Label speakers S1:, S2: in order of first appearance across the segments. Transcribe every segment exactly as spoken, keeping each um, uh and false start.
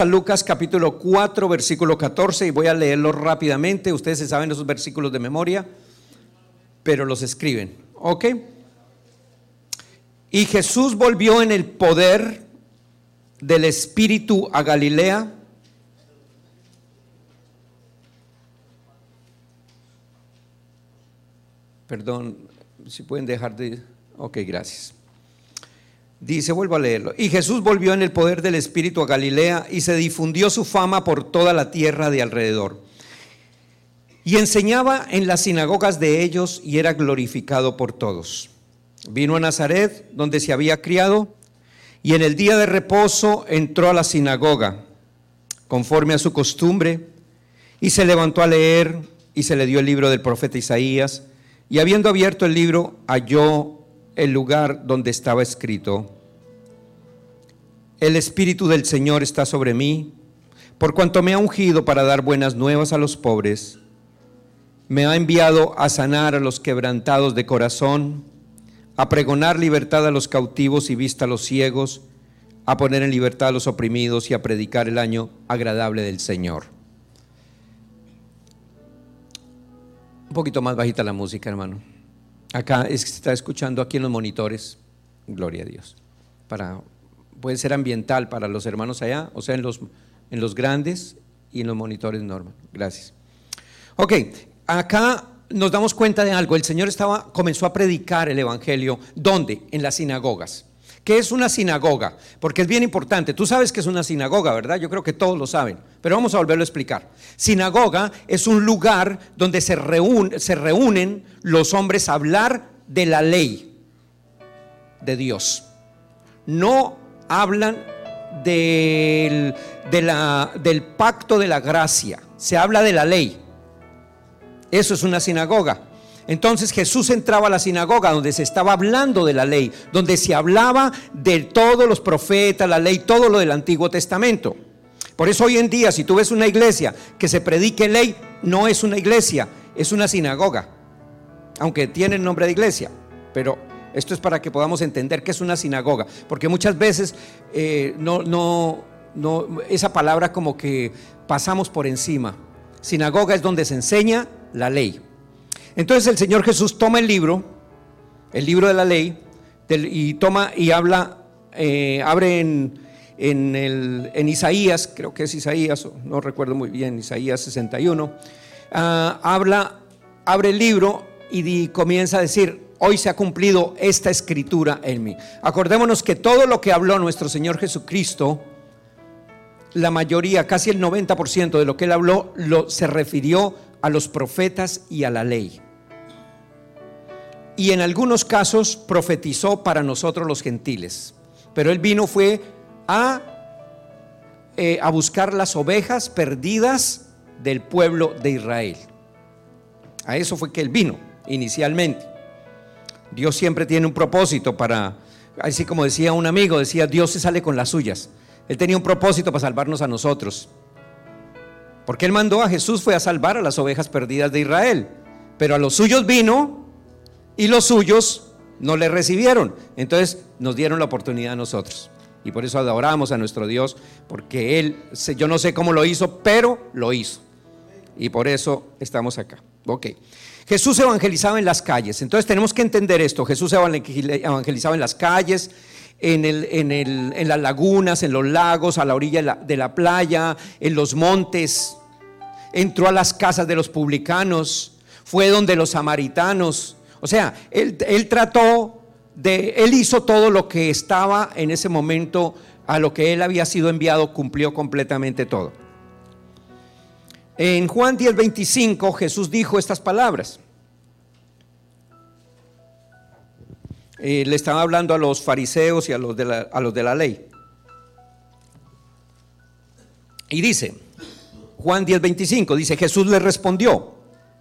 S1: Lucas capítulo cuatro, versículo catorce, y voy a leerlo rápidamente. Ustedes se saben esos versículos de memoria, pero los escriben, ¿ok? Y Jesús volvió en el poder del Espíritu a Galilea, perdón, si pueden dejar de, ok, gracias. Dice, vuelvo a leerlo. Y Jesús volvió en el poder del Espíritu a Galilea, y se difundió su fama por toda la tierra de alrededor. Y enseñaba en las sinagogas de ellos, y era glorificado por todos. Vino a Nazaret, donde se había criado, y en el día de reposo entró a la sinagoga, conforme a su costumbre, y se levantó a leer, y se le dio el libro del profeta Isaías, y habiendo abierto el libro, halló el lugar donde estaba escrito: el Espíritu del Señor está sobre mí, por cuanto me ha ungido para dar buenas nuevas a los pobres, me ha enviado a sanar a los quebrantados de corazón, a pregonar libertad a los cautivos y vista a los ciegos, a poner en libertad a los oprimidos y a predicar el año agradable del Señor. Un poquito más bajita la música, hermano. Acá es que se está escuchando aquí en los monitores, gloria a Dios. Para, puede ser ambiental para los hermanos allá, o sea, en los, en los grandes y en los monitores normal. Gracias. Ok, acá nos damos cuenta de algo. El Señor estaba, comenzó a predicar el evangelio. ¿Dónde? En las sinagogas. ¿Qué es una sinagoga? Porque es bien importante. Tú sabes que es una sinagoga, ¿verdad? Yo creo que todos lo saben, pero vamos a volverlo a explicar. Sinagoga es un lugar donde se reúnen, se reúnen los hombres a hablar de la ley de Dios. No hablan del, de la, del pacto de la gracia, se habla de la ley. Eso es una sinagoga. Entonces Jesús entraba a la sinagoga donde se estaba hablando de la ley, donde se hablaba de todos los profetas, la ley, todo lo del Antiguo Testamento. Por eso hoy en día, si tú ves una iglesia que se predique ley, no es una iglesia, es una sinagoga, aunque tiene el nombre de iglesia. Pero esto es para que podamos entender qué es una sinagoga, porque muchas veces eh, no, no, no, esa palabra como que pasamos por encima. Sinagoga es donde se enseña la ley. Entonces el Señor Jesús toma el libro, el libro de la ley, del, y toma y habla, eh, abre en, en, el, en Isaías, creo que es Isaías, no recuerdo muy bien, Isaías sesenta y uno, uh, habla, abre el libro y di, comienza a decir: hoy se ha cumplido esta escritura en mí. Acordémonos que todo lo que habló nuestro Señor Jesucristo, la mayoría, casi el noventa por ciento de lo que Él habló, lo, se refirió a los profetas y a la ley. Y en algunos casos profetizó para nosotros los gentiles. Pero Él vino fue a, eh, a buscar las ovejas perdidas del pueblo de Israel. A eso fue que Él vino inicialmente. Dios siempre tiene un propósito para, así como decía un amigo, decía: Dios se sale con las suyas. Él tenía un propósito para salvarnos a nosotros. Porque Él mandó a Jesús fue a salvar a las ovejas perdidas de Israel, pero a los suyos vino y los suyos no le recibieron. Entonces nos dieron la oportunidad a nosotros, y por eso adoramos a nuestro Dios, porque Él, yo no sé cómo lo hizo, pero lo hizo, y por eso estamos acá. Ok, Jesús evangelizaba en las calles. Entonces tenemos que entender esto. Jesús evangelizaba en las calles, En, el, en, el, en las lagunas, en los lagos, a la orilla de la, de la playa, en los montes. Entró a las casas de los publicanos, fue donde los samaritanos. O sea, él, él trató de, él hizo todo lo que estaba en ese momento, a lo que él había sido enviado, cumplió completamente todo. En Juan diez veinticinco Jesús dijo estas palabras. Eh, le estaba hablando a los fariseos y a los, de la, a los de la ley. Y dice, Juan diez veinticinco, dice: Jesús le respondió: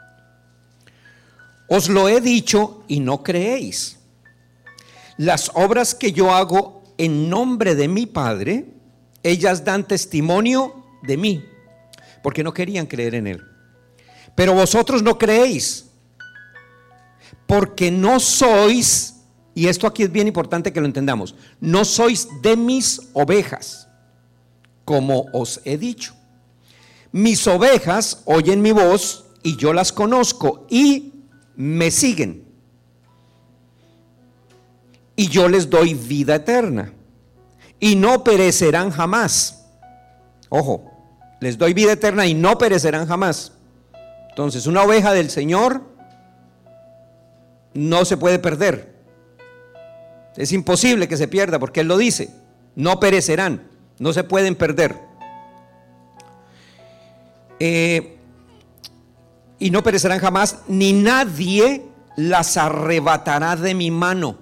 S1: os lo he dicho y no creéis. Las obras que yo hago en nombre de mi Padre, ellas dan testimonio de mí, porque no querían creer en Él. Pero vosotros no creéis, porque no sois, y esto aquí es bien importante que lo entendamos, no sois de mis ovejas, como os he dicho. Mis ovejas oyen mi voz y yo las conozco y me siguen. Y yo les doy vida eterna y no perecerán jamás. Ojo, les doy vida eterna y no perecerán jamás. Entonces, una oveja del Señor no se puede perder. Es imposible que se pierda porque Él lo dice. No perecerán, no se pueden perder. Eh, y no perecerán jamás, ni nadie las arrebatará de mi mano.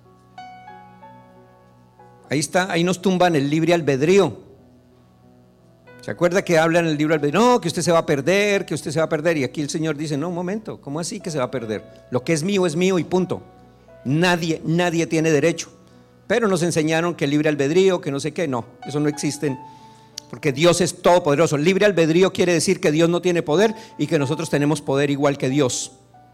S1: Ahí está, ahí nos tumban el libre albedrío. ¿Se acuerda que habla en el libro albedrío? No, que usted se va a perder, que usted se va a perder. Y aquí el Señor dice, no, un momento, ¿cómo así que se va a perder? Lo que es mío es mío y punto. Nadie, nadie tiene derecho. Pero nos enseñaron que el libre albedrío, que no sé qué, no, eso no existe. Porque Dios es todopoderoso. Libre albedrío quiere decir que Dios no tiene poder y que nosotros tenemos poder igual que Dios.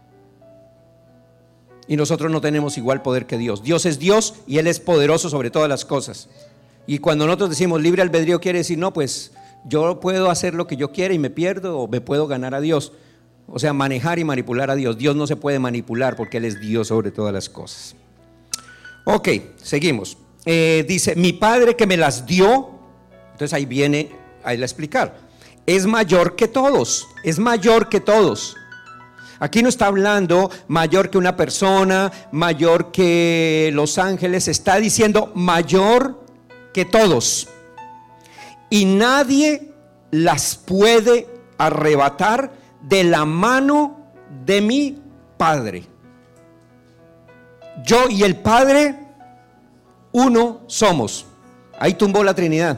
S1: Y nosotros no tenemos igual poder que Dios. Dios es Dios y Él es poderoso sobre todas las cosas. Y cuando nosotros decimos libre albedrío quiere decir, no, pues yo puedo hacer lo que yo quiera y me pierdo, o me puedo ganar a Dios. O sea, manejar y manipular a Dios. Dios no se puede manipular porque Él es Dios sobre todas las cosas. Ok, seguimos. Eh, dice, mi Padre que me las dio. Entonces ahí viene a él a explicar. Es mayor que todos, es mayor que todos. Aquí no está hablando mayor que una persona, mayor que los ángeles, está diciendo mayor que todos. Y nadie las puede arrebatar de la mano de mi Padre. Yo y el Padre, uno somos. Ahí tumbó la Trinidad.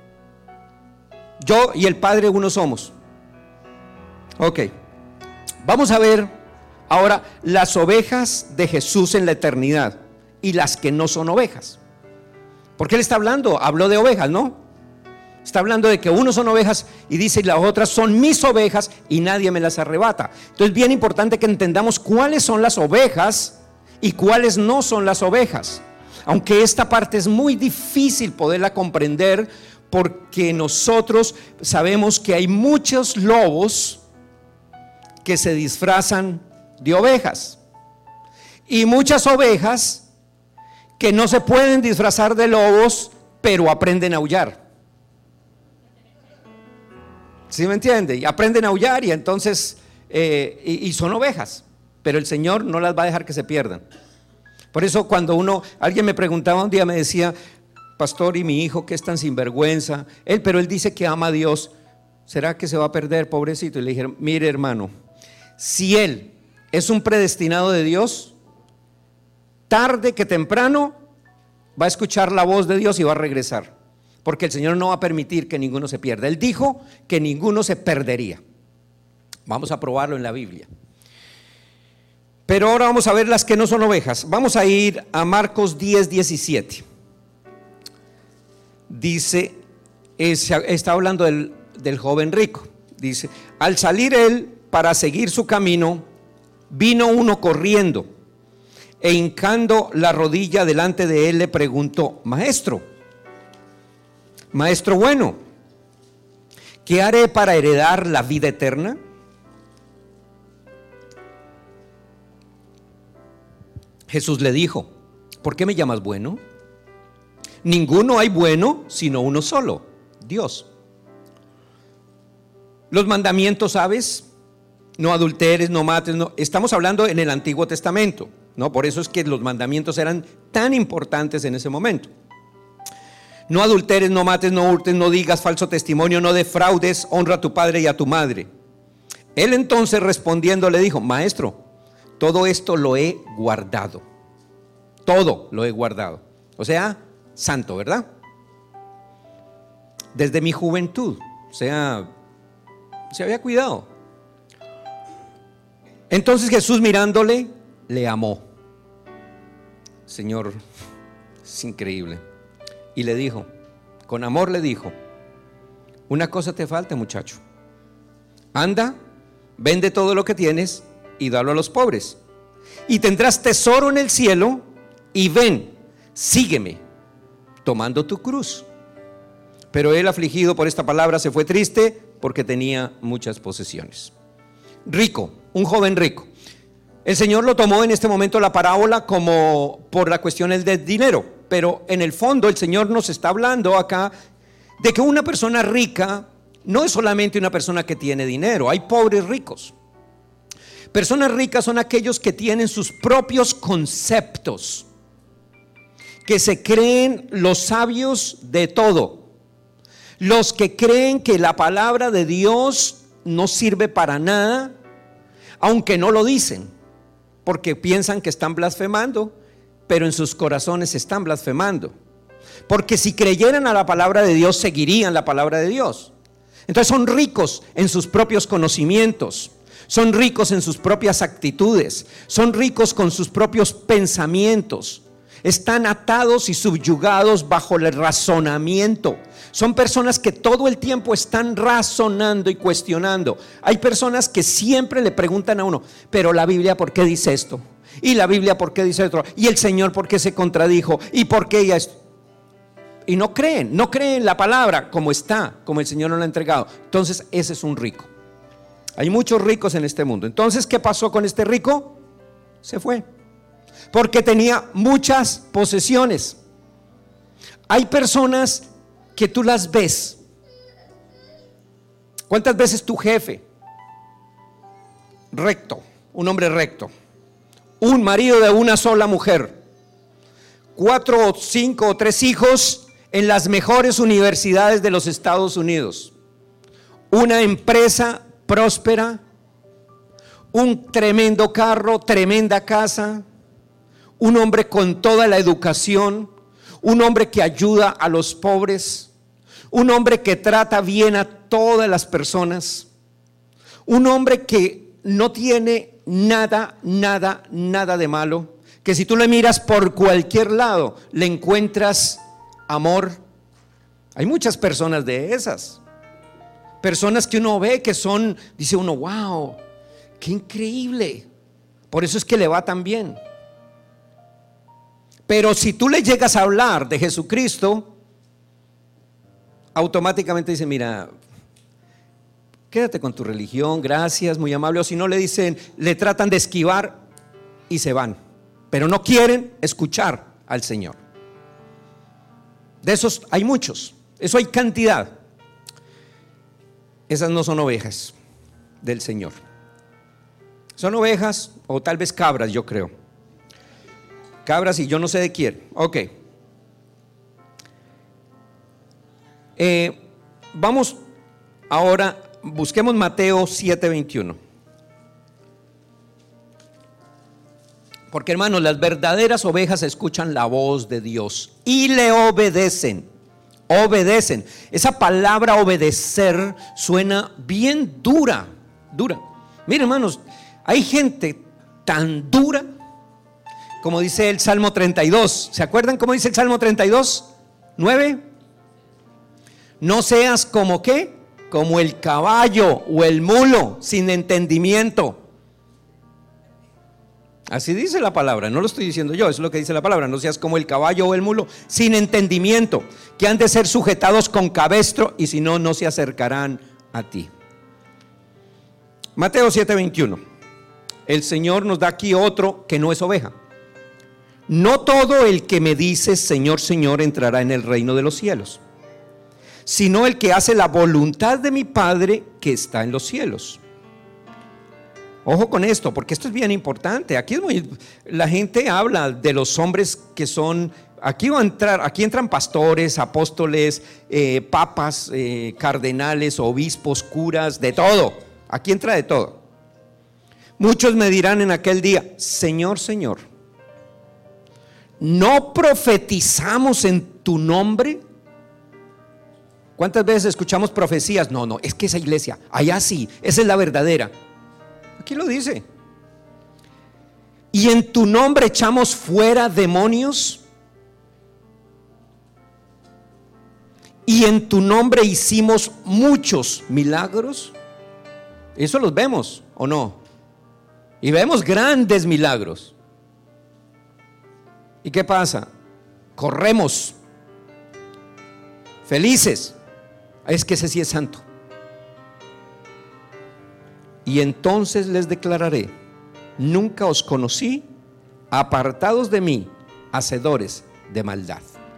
S1: Yo y el Padre uno somos. Ok. Vamos a ver ahora las ovejas de Jesús en la eternidad y las que no son ovejas. Porque Él está hablando, habló de ovejas, ¿no? Está hablando de que unos son ovejas y dice, y las otras son mis ovejas y nadie me las arrebata. Entonces es bien importante que entendamos cuáles son las ovejas y cuáles no son las ovejas. Aunque esta parte es muy difícil poderla comprender, porque nosotros sabemos que hay muchos lobos que se disfrazan de ovejas y muchas ovejas que no se pueden disfrazar de lobos, pero aprenden a aullar. ¿Sí me entiende? Y aprenden a aullar y entonces eh, y, y son ovejas, pero el Señor no las va a dejar que se pierdan. Por eso cuando uno, alguien me preguntaba un día, me decía, pastor, y mi hijo que es tan sinvergüenza, él, pero él dice que ama a Dios, ¿será que se va a perder, pobrecito? Y le dije, mire hermano, si él es un predestinado de Dios, tarde que temprano va a escuchar la voz de Dios y va a regresar, porque el Señor no va a permitir que ninguno se pierda. Él dijo que ninguno se perdería. Vamos a probarlo en la Biblia. Pero ahora vamos a ver las que no son ovejas. Vamos a ir a Marcos diez, diecisiete. Dice, es, está hablando del, del joven rico. Dice, al salir él para seguir su camino, vino uno corriendo e hincando la rodilla delante de él le preguntó, maestro, maestro bueno, ¿qué haré para heredar la vida eterna? Jesús le dijo, ¿por qué me llamas bueno? Ninguno hay bueno sino uno solo, Dios. Los mandamientos, ¿sabes? No adulteres, no mates, no. Estamos hablando en el Antiguo Testamento, ¿no? Por eso es que los mandamientos eran tan importantes en ese momento. No adulteres, no mates, no hurtes, no digas falso testimonio, no defraudes, honra a tu padre y a tu madre. Él entonces respondiendo le dijo, maestro, todo esto lo he guardado. Todo lo he guardado. O sea, santo, ¿verdad? Desde mi juventud. O sea, se había cuidado. Entonces Jesús mirándole, le amó. Señor, es increíble. Y le dijo, con amor le dijo, una cosa te falta, muchacho. Anda, vende todo lo que tienes y dalo a los pobres, y tendrás tesoro en el cielo, y ven, sígueme, tomando tu cruz. pero él, afligido por esta palabra, se fue triste porque tenía muchas posesiones. Rico, un joven rico. El Señor lo tomó en este momento la parábola como por la cuestión del dinero, pero en el fondo el Señor nos está hablando acá de que una persona rica no es solamente una persona que tiene dinero. Hay pobres ricos. Personas ricas son aquellos que tienen sus propios conceptos, que se creen los sabios de todo, los que creen que la palabra de Dios no sirve para nada, aunque no lo dicen, porque piensan que están blasfemando, pero en sus corazones están blasfemando, porque si creyeran a la palabra de Dios, seguirían la palabra de Dios. Entonces son ricos en sus propios conocimientos, son ricos en sus propias actitudes, son ricos con sus propios pensamientos, están atados y subyugados bajo el razonamiento. Son personas que todo el tiempo están razonando y cuestionando. Hay personas que siempre le preguntan a uno, pero la Biblia, ¿por qué dice esto? Y la Biblia, ¿por qué dice otro? Y el Señor, ¿por qué se contradijo? ¿Y por qué ella esto? Y no creen, no creen la palabra como está, como el Señor nos la ha entregado. Entonces ese es un rico. Hay muchos ricos en este mundo. Entonces, ¿qué pasó con este rico? Se fue, porque tenía muchas posesiones. Hay personas que tú las ves. ¿Cuántas veces tu jefe, recto, un hombre recto, un marido de una sola mujer, cuatro o cinco o tres hijos en las mejores universidades de los Estados Unidos, una empresa próspera, un tremendo carro, tremenda casa, un hombre con toda la educación, un hombre que ayuda a los pobres, un hombre que trata bien a todas las personas, un hombre que no tiene nada, nada, nada de malo, que si tú le miras por cualquier lado le encuentras amor. Hay muchas personas de esas, personas que uno ve que son, dice uno, wow, qué increíble, por eso es que le va tan bien. Pero si tú le llegas a hablar de Jesucristo, automáticamente dice, mira, quédate con tu religión, gracias, muy amable. O si no, le dicen, le tratan de esquivar y se van, pero no quieren escuchar al Señor. De esos hay muchos, eso hay cantidad. Esas no son ovejas del Señor, son ovejas o tal vez cabras, yo creo. Cabras y yo no sé de quién. Ok. Eh, vamos ahora, busquemos Mateo siete veintiuno. Porque hermanos, las verdaderas ovejas escuchan la voz de Dios y le obedecen. Obedecen. Esa palabra obedecer suena bien dura, dura. Miren hermanos, hay gente tan dura, como dice el Salmo treinta y dos. ¿Se acuerdan cómo dice el Salmo treinta y dos? nueve. No seas como ¿qué? Como el caballo o el mulo sin entendimiento. Así dice la palabra, no lo estoy diciendo yo, eso es lo que dice la palabra. No seas como el caballo o el mulo sin entendimiento, que han de ser sujetados con cabestro, y si no, no se acercarán a ti. Mateo siete veintiuno. El Señor nos da aquí otro que no es oveja. No todo el que me dice Señor, Señor entrará en el reino de los cielos, sino el que hace la voluntad de mi Padre que está en los cielos. Ojo con esto, porque esto es bien importante. Aquí es muy, la gente habla de los hombres que son, aquí va a entrar, aquí entran pastores, apóstoles, eh, papas, eh, cardenales, obispos, curas, de todo. Aquí entra de todo. Muchos me dirán en aquel día, Señor, Señor, ¿no profetizamos en tu nombre? ¿Cuántas veces escuchamos profecías? No, no, es que esa iglesia, allá sí, esa es la verdadera. Aquí lo dice. ¿Y en tu nombre echamos fuera demonios? ¿Y en tu nombre hicimos muchos milagros? Eso los vemos, ¿o no? Y vemos grandes milagros. ¿Y qué pasa? Corremos felices Es que ese sí es santo. Y entonces les declararé: nunca os conocí, apartados de mí, hacedores de maldad.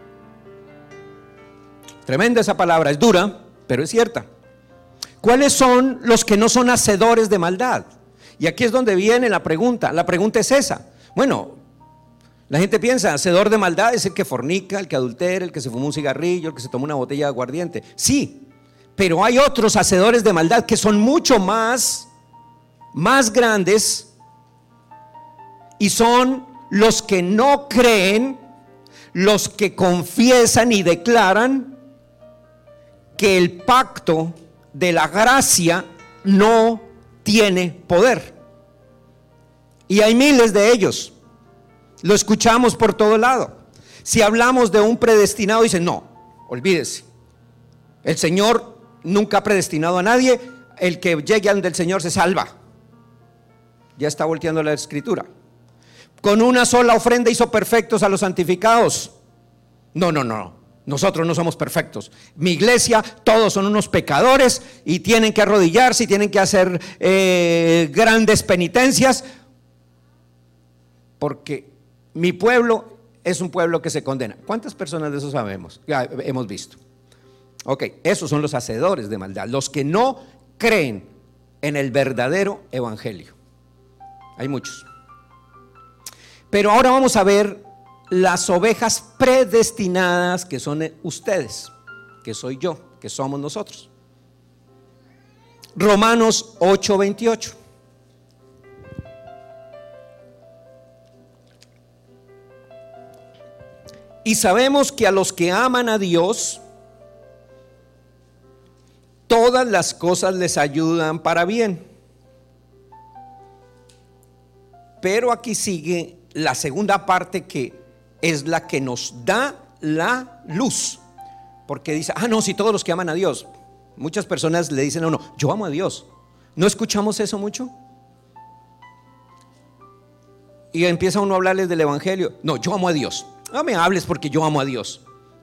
S1: Tremenda esa palabra, es dura, pero es cierta. ¿Cuáles son los que no son hacedores de maldad? Y aquí es donde viene la pregunta. La pregunta es esa. Bueno, la gente piensa, hacedor de maldad es el que fornica, el que adultera, el que se fuma un cigarrillo, el que se toma una botella de aguardiente. Sí, pero hay otros hacedores de maldad que son mucho más, más grandes, y son los que no creen, los que confiesan y declaran que el pacto de la gracia no tiene poder. Y hay miles de ellos. Lo escuchamos por todo lado. Si hablamos de un predestinado, dicen: no, olvídese, el Señor nunca ha predestinado a nadie, el que llegue ante el Señor se salva. Ya está volteando la escritura. Con una sola ofrenda hizo perfectos a los santificados. No, no, no, nosotros no somos perfectos. Mi iglesia, todos son unos pecadores y tienen que arrodillarse y tienen que hacer eh, grandes penitencias, porque mi pueblo es un pueblo que se condena. ¿Cuántas personas de eso sabemos? Ya hemos visto. Ok, esos son los hacedores de maldad, los que no creen en el verdadero evangelio. Hay muchos. Pero ahora vamos a ver las ovejas predestinadas, que son ustedes, que soy yo, que somos nosotros. Romanos ocho veintiocho. Y sabemos que a los que aman a Dios, todas las cosas les ayudan para bien. Pero aquí sigue la segunda parte, que es la que nos da la luz. Porque dice: ah, no, si todos los que aman a Dios. Muchas personas le dicen a uno: yo amo a Dios. ¿No escuchamos eso mucho? Y empieza uno a hablarles del evangelio. No, yo amo a Dios. No me hables porque yo amo a Dios.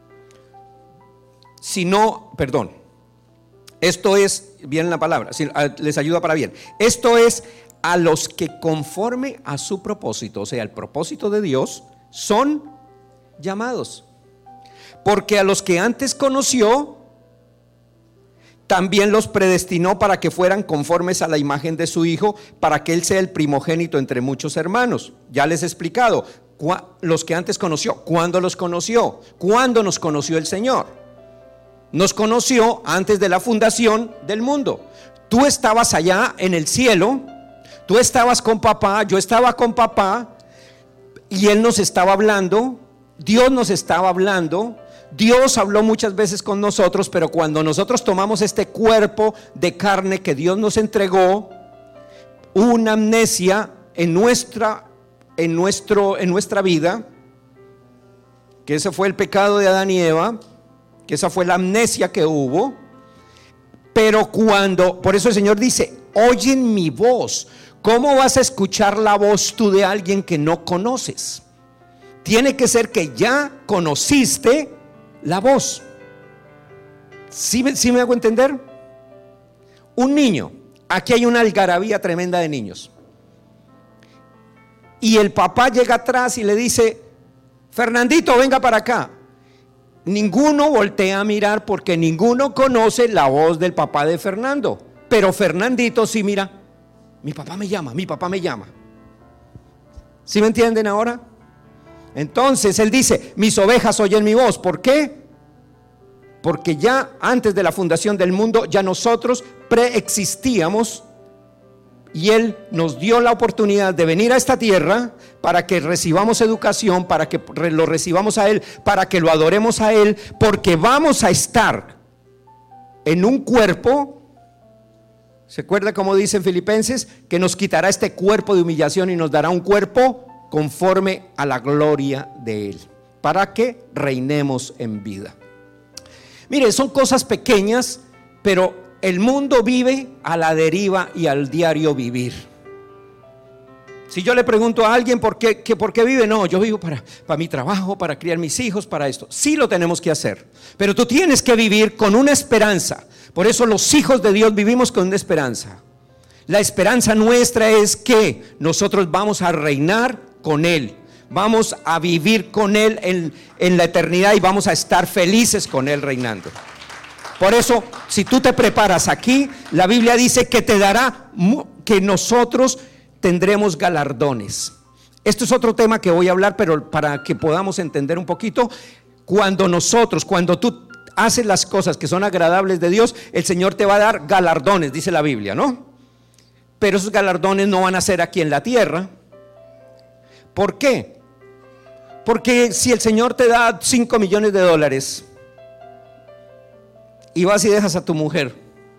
S1: Si no, perdón, esto es, bien la palabra, si les ayuda para bien. Esto es a los que conforme a su propósito, o sea, el propósito de Dios, son llamados. Porque a los que antes conoció, también los predestinó para que fueran conformes a la imagen de su Hijo, para que Él sea el primogénito entre muchos hermanos. Ya les he explicado, los que antes conoció. ¿Cuándo los conoció? ¿Cuándo nos conoció el Señor? Nos conoció antes de la fundación del mundo. Tú estabas allá en el cielo, tú estabas con papá, yo estaba con papá, y Él nos estaba hablando, Dios nos estaba hablando. Dios habló muchas veces con nosotros, pero cuando nosotros tomamos este cuerpo de carne que Dios nos entregó, hubo una amnesia en nuestra, en nuestro, en nuestra vida, que ese fue el pecado de Adán y Eva, que esa fue la amnesia que hubo. Pero cuando, por eso el Señor dice: oyen mi voz. ¿Cómo vas a escuchar la voz tú de alguien que no conoces? Tiene que ser que ya conociste la voz. ¿Sí, sí me hago entender? Un niño, aquí hay una algarabía tremenda de niños, y el papá llega atrás y le dice: Fernandito, venga para acá. Ninguno voltea a mirar porque ninguno conoce la voz del papá de Fernando, pero Fernandito sí mira: mi papá me llama, mi papá me llama. ¿Sí me entienden ahora? Entonces él dice: mis ovejas oyen mi voz. ¿Por qué? Porque ya antes de la fundación del mundo, ya nosotros preexistíamos, y Él nos dio la oportunidad de venir a esta tierra para que recibamos educación, para que lo recibamos a Él, para que lo adoremos a Él, porque vamos a estar en un cuerpo. ¿Se acuerda cómo dice en Filipenses? Que nos quitará este cuerpo de humillación y nos dará un cuerpo conforme a la gloria de Él, para que reinemos en vida. Mire, son cosas pequeñas, pero el mundo vive a la deriva y al diario vivir. Si yo le pregunto a alguien por qué, que, por qué vive, no, yo vivo para, para mi trabajo, para criar mis hijos, para esto. Sí lo tenemos que hacer, pero tú tienes que vivir con una esperanza. Por eso los hijos de Dios vivimos con una esperanza. La esperanza nuestra es que nosotros vamos a reinar con Él, vamos a vivir con Él en, en la eternidad y vamos a estar felices con Él reinando. Por eso, si tú te preparas aquí, la Biblia dice que te dará, que nosotros tendremos galardones. Esto es otro tema que voy a hablar, pero para que podamos entender un poquito, cuando nosotros, cuando tú haces las cosas que son agradables de Dios, el Señor te va a dar galardones, dice la Biblia, ¿no? Pero esos galardones no van a ser aquí en la tierra. ¿Por qué? Porque si el Señor te da cinco millones de dólares y vas y dejas a tu mujer,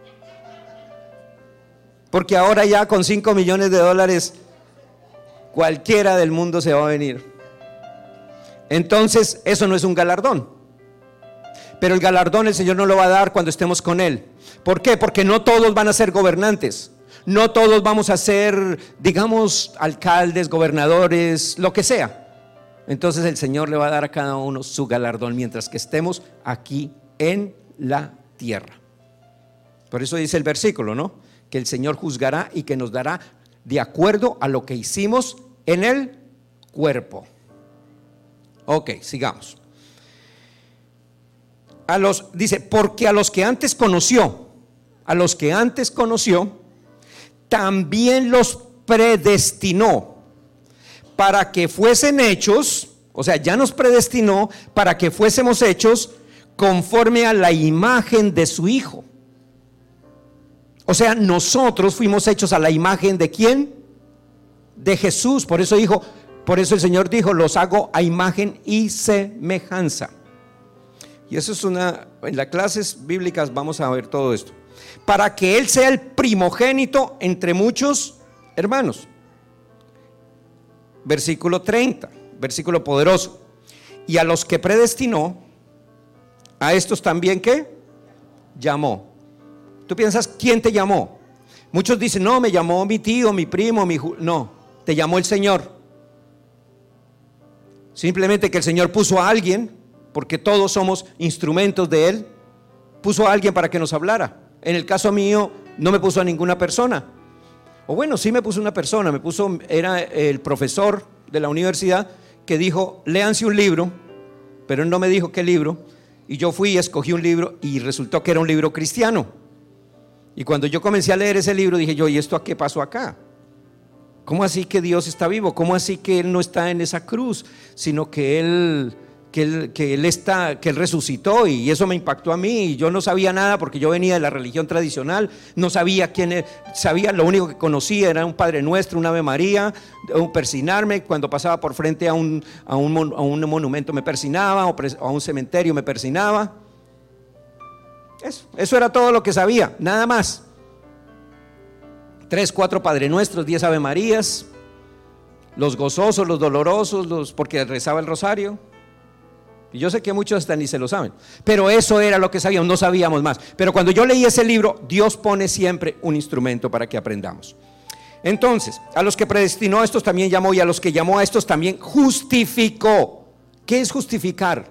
S1: porque ahora ya con cinco millones de dólares cualquiera del mundo se va a venir, entonces eso no es un galardón. Pero el galardón el Señor no lo va a dar cuando estemos con Él. ¿Por qué? Porque no todos van a ser gobernantes, no todos vamos a ser, digamos, alcaldes, gobernadores, lo que sea. Entonces el Señor le va a dar a cada uno su galardón mientras que estemos aquí en la tierra. Por eso dice el versículo, ¿no? Que el Señor juzgará y que nos dará de acuerdo a lo que hicimos en el cuerpo. Ok, sigamos. A los, dice, porque a los que antes conoció, a los que antes conoció, también los predestinó para que fuesen hechos, o sea, ya nos predestinó para que fuésemos hechos conforme a la imagen de su Hijo. O sea, nosotros fuimos hechos a la imagen de ¿quién? De Jesús. Por eso dijo, por eso el Señor dijo, los hago a imagen y semejanza. Y eso es una, en las clases bíblicas vamos a ver todo esto. Para que Él sea el primogénito entre muchos hermanos. Versículo treinta, versículo poderoso. Y a los que predestinó, a estos también ¿qué? Llamó. Tú piensas, ¿quién te llamó? Muchos dicen, no, me llamó mi tío, mi primo, mi ju-. No, te llamó el Señor. Simplemente que el Señor puso a alguien, porque todos somos instrumentos de Él, puso a alguien para que nos hablara. En el caso mío, no me puso a ninguna persona. O bueno, sí me puso una persona, me puso, era el profesor de la universidad que dijo, léanse un libro, pero él no me dijo qué libro, y yo fui y escogí un libro y resultó que era un libro cristiano. Y cuando yo comencé a leer ese libro dije yo, ¿y esto a qué pasó acá? ¿Cómo así que Dios está vivo? ¿Cómo así que Él no está en esa cruz? Sino que Él, que Él, que Él está, que Él resucitó, y eso me impactó a mí. Y yo no sabía nada porque yo venía de la religión tradicional, no sabía quién era, sabía, lo único que conocía era un Padre Nuestro, un Ave María, un persinarme, cuando pasaba por frente a un, a un, a un monumento me persinaba, o a un cementerio me persinaba. Eso, eso era todo lo que sabía, nada más. Tres, cuatro Padre Nuestros, diez Ave Marías, los gozosos, los dolorosos, los, porque rezaba el rosario. Y yo sé que muchos hasta ni se lo saben, pero eso era lo que sabíamos, no sabíamos más. Pero cuando yo leí ese libro, Dios pone siempre un instrumento para que aprendamos. Entonces, a los que predestinó a estos también llamó, y a los que llamó a estos también justificó. ¿Qué es justificar?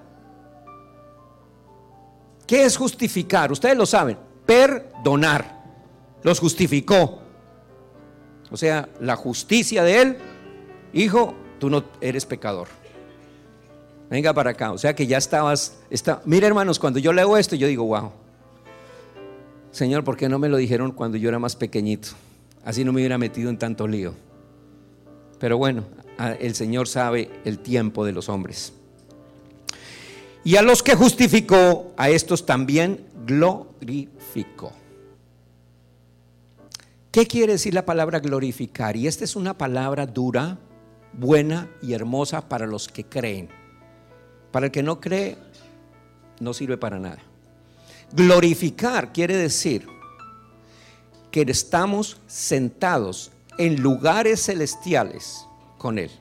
S1: ¿Qué es justificar? Ustedes lo saben, perdonar. Los justificó. O sea, la justicia de Él, hijo, tú no eres pecador. Venga para acá. O sea que ya estabas, está, mira hermanos, cuando yo leo esto yo digo, wow, Señor, ¿por qué no me lo dijeron cuando yo era más pequeñito? Así no me hubiera metido en tanto lío. Pero bueno, el Señor sabe el tiempo de los hombres. Y a los que justificó, a estos también glorificó. ¿Qué quiere decir la palabra glorificar? Y esta es una palabra dura, buena y hermosa para los que creen. Para el que no cree, no sirve para nada. Glorificar quiere decir que estamos sentados en lugares celestiales con Él.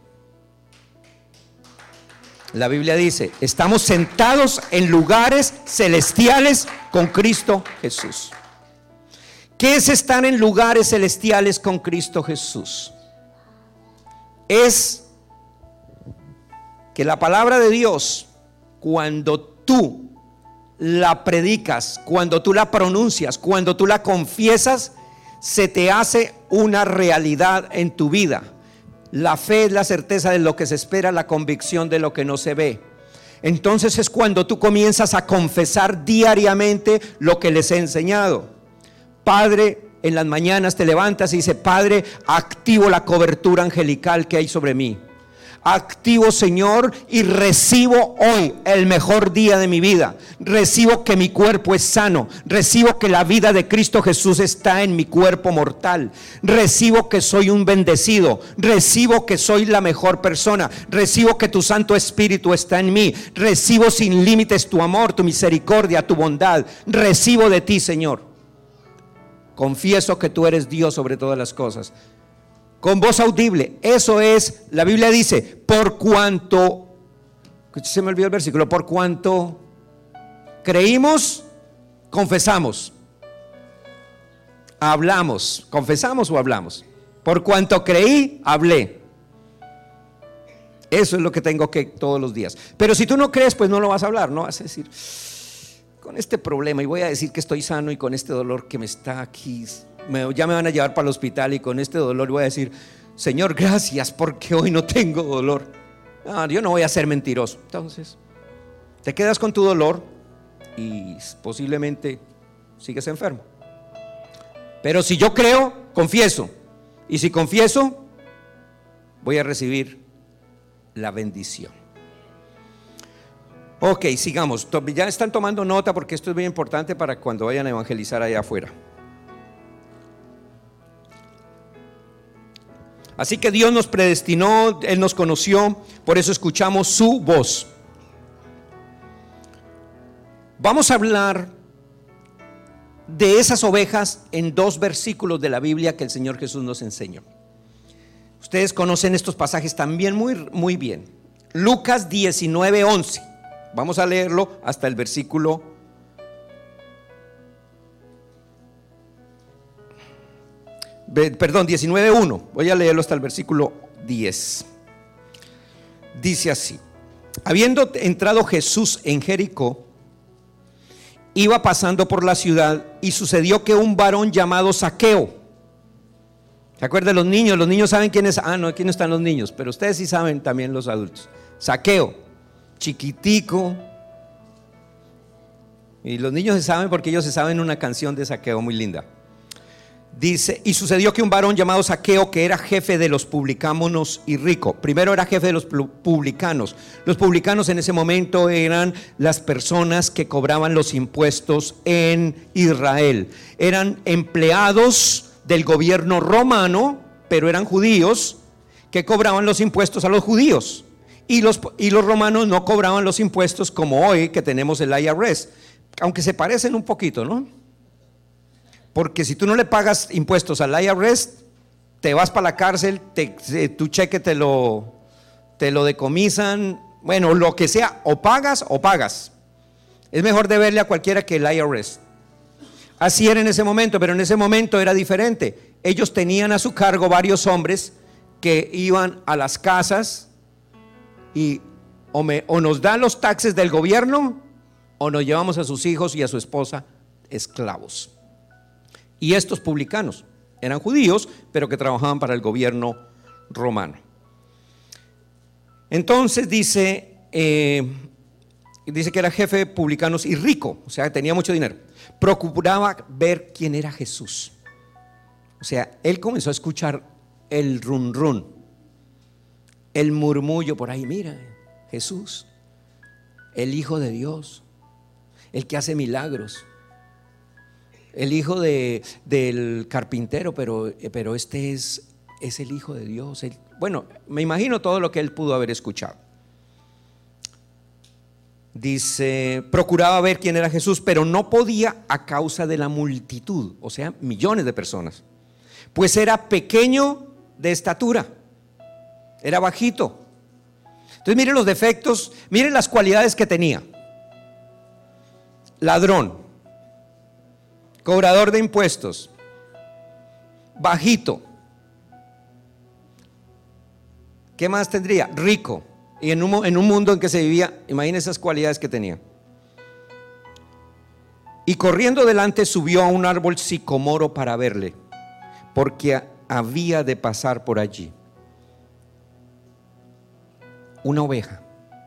S1: La Biblia dice, estamos sentados en lugares celestiales con Cristo Jesús. ¿Qué es estar en lugares celestiales con Cristo Jesús? es que la palabra de Dios, cuando tú la predicas, cuando tú la pronuncias, cuando tú la confiesas, se te hace una realidad en tu vida. La fe es la certeza de lo que se espera, la convicción de lo que no se ve. Entonces es cuando tú comienzas a confesar diariamente lo que les he enseñado. Padre, en las mañanas te levantas y dices: Padre, activo la cobertura angelical que hay sobre mí. Activo, Señor, y recibo hoy el mejor día de mi vida. Recibo que mi cuerpo es sano. Recibo que la vida de Cristo Jesús está en mi cuerpo mortal. Recibo que soy un bendecido. Recibo que soy la mejor persona. Recibo que tu Santo Espíritu está en mí. Recibo sin límites tu amor, tu misericordia, tu bondad. Recibo de ti, Señor. Confieso que tú eres Dios sobre todas las cosas. Con voz audible. Eso es, la Biblia dice, por cuanto, se me olvidó el versículo, por cuanto creímos, confesamos, hablamos, confesamos o hablamos. Por cuanto creí, hablé. Eso es lo que tengo que todos los días. Pero si tú no crees, pues no lo vas a hablar, no vas a decir, con este problema, y voy a decir que estoy sano, y con este dolor que me está aquí, me, ya me van a llevar para el hospital, y con este dolor voy a decir: Señor, gracias porque hoy no tengo dolor. No, yo no voy a ser mentiroso. Entonces te quedas con tu dolor y posiblemente sigues enfermo. Pero si yo creo, confieso, y si confieso, voy a recibir la bendición. Ok, sigamos. Ya están tomando nota, porque esto es muy importante para cuando vayan a evangelizar allá afuera. Así que Dios nos predestinó, Él nos conoció, por eso escuchamos su voz. Vamos a hablar de esas ovejas en dos versículos de la Biblia que el Señor Jesús nos enseñó. Ustedes conocen estos pasajes también muy, muy bien. Lucas diecinueve once. Vamos a leerlo hasta el versículo Perdón, diecinueve uno. Voy a leerlo hasta el versículo diez. Dice así: habiendo entrado Jesús en Jericó, iba pasando por la ciudad, y sucedió que un varón llamado Zaqueo. ¿Se acuerdan de los niños? Los niños saben quién es. Ah, no, aquí no están los niños, pero ustedes sí saben, también los adultos. Zaqueo, chiquitico. Y los niños se saben porque ellos se saben una canción de Zaqueo muy linda. Dice: y sucedió que un varón llamado Zaqueo, que era jefe de los publicanos y rico. Primero era jefe de los publicanos. Los publicanos en ese momento eran las personas que cobraban los impuestos en Israel. Eran empleados del gobierno romano, pero eran judíos que cobraban los impuestos a los judíos. Y los, y los romanos no cobraban los impuestos como hoy que tenemos el I R S, aunque se parecen un poquito, ¿no? Porque si tú no le pagas impuestos al I R S, te vas para la cárcel, te, te, tu cheque te lo, te lo decomisan, bueno, lo que sea, o pagas o pagas. Es mejor deberle a cualquiera que el I R S. Así era en ese momento, pero en ese momento era diferente. Ellos tenían a su cargo varios hombres que iban a las casas y o, me, o nos dan los taxes del gobierno, o nos llevamos a sus hijos y a su esposa esclavos. Y estos publicanos eran judíos, pero que trabajaban para el gobierno romano. Entonces dice, eh, dice que era jefe de publicanos y rico, o sea, tenía mucho dinero. Procuraba ver quién era Jesús. O sea, él comenzó a escuchar el run run, el murmullo por ahí: mira, Jesús, el Hijo de Dios, el que hace milagros, el hijo de, del carpintero, pero, pero este es, es el Hijo de Dios. Él, bueno, me imagino todo lo que él pudo haber escuchado. Dice, procuraba ver quién era Jesús, pero no podía a causa de la multitud, o sea, millones de personas, pues era pequeño de estatura, era bajito. Entonces miren los defectos, miren las cualidades que tenía: ladrón, cobrador de impuestos, bajito, ¿Qué más tendría? Rico. Y en un, en un mundo en que se vivía, imagínense esas cualidades que tenía. Y corriendo delante subió a un árbol sicomoro para verle, porque había de pasar por allí. Una oveja.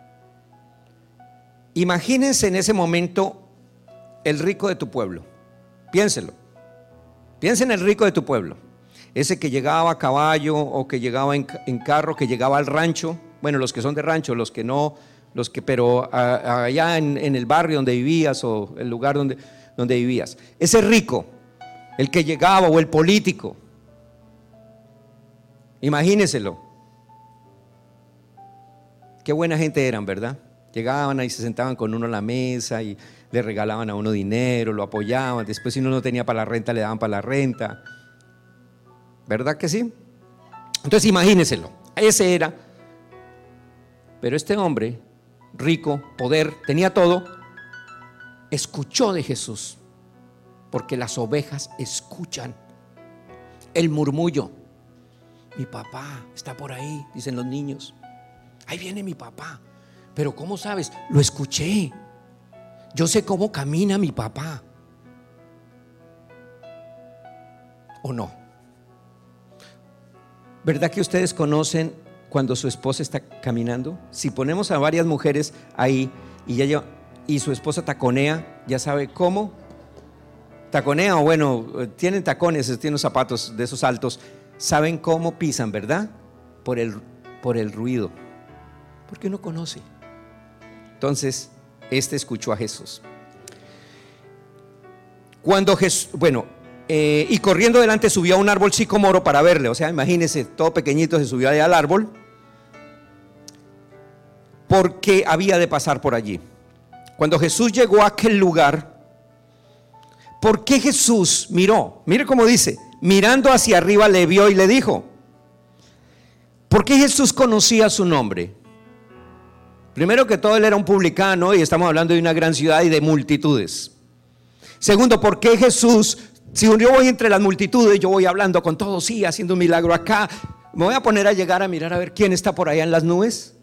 S1: Imagínense en ese momento el rico de tu pueblo. Piénselo. Piensa en el rico de tu pueblo. Ese que llegaba a caballo o que llegaba en, en carro, que llegaba al rancho. Bueno, los que son de rancho, los que no, los que, pero a, a allá en, en el barrio donde vivías o el lugar donde, donde vivías. Ese rico, el que llegaba, o el político. Imagínenselo. Qué buena gente eran, ¿verdad? Llegaban ahí, se sentaban con uno a la mesa y le regalaban a uno dinero, lo apoyaban. Después, si uno no tenía para la renta, le daban para la renta. ¿Verdad que sí? Entonces imagínenselo, ese era. Pero este hombre, rico, poder, tenía todo, escuchó de Jesús, porque las ovejas escuchan el murmullo. Mi papá está por ahí, dicen los niños. Ahí viene mi papá. Pero ¿cómo sabes? Lo escuché. Yo sé cómo camina mi papá. ¿O no? ¿Verdad que ustedes conocen cuando su esposa está caminando? Si ponemos a varias mujeres ahí y, ya lleva, y su esposa taconea, ¿ya sabe cómo? Taconea, o bueno, tienen tacones, tienen zapatos de esos altos. ¿Saben cómo pisan, verdad? Por el, por el ruido. Porque uno conoce. Entonces, este escuchó a Jesús. Cuando Jesús, bueno, eh, y corriendo delante subió a un árbol sicomoro para verle. O sea, imagínense, todo pequeñito se subió allá al árbol, porque había de pasar por allí. Cuando Jesús llegó a aquel lugar, ¿por qué Jesús miró? Mire cómo dice, mirando hacia arriba le vio y le dijo. ¿Por qué Jesús conocía su nombre? Primero que todo, él era un publicano y estamos hablando de una gran ciudad y de multitudes. Segundo, ¿por qué Jesús, si yo voy entre las multitudes, yo voy hablando con todos, sí, haciendo un milagro acá, me voy a poner a llegar a mirar a ver quién está por allá en las nubes?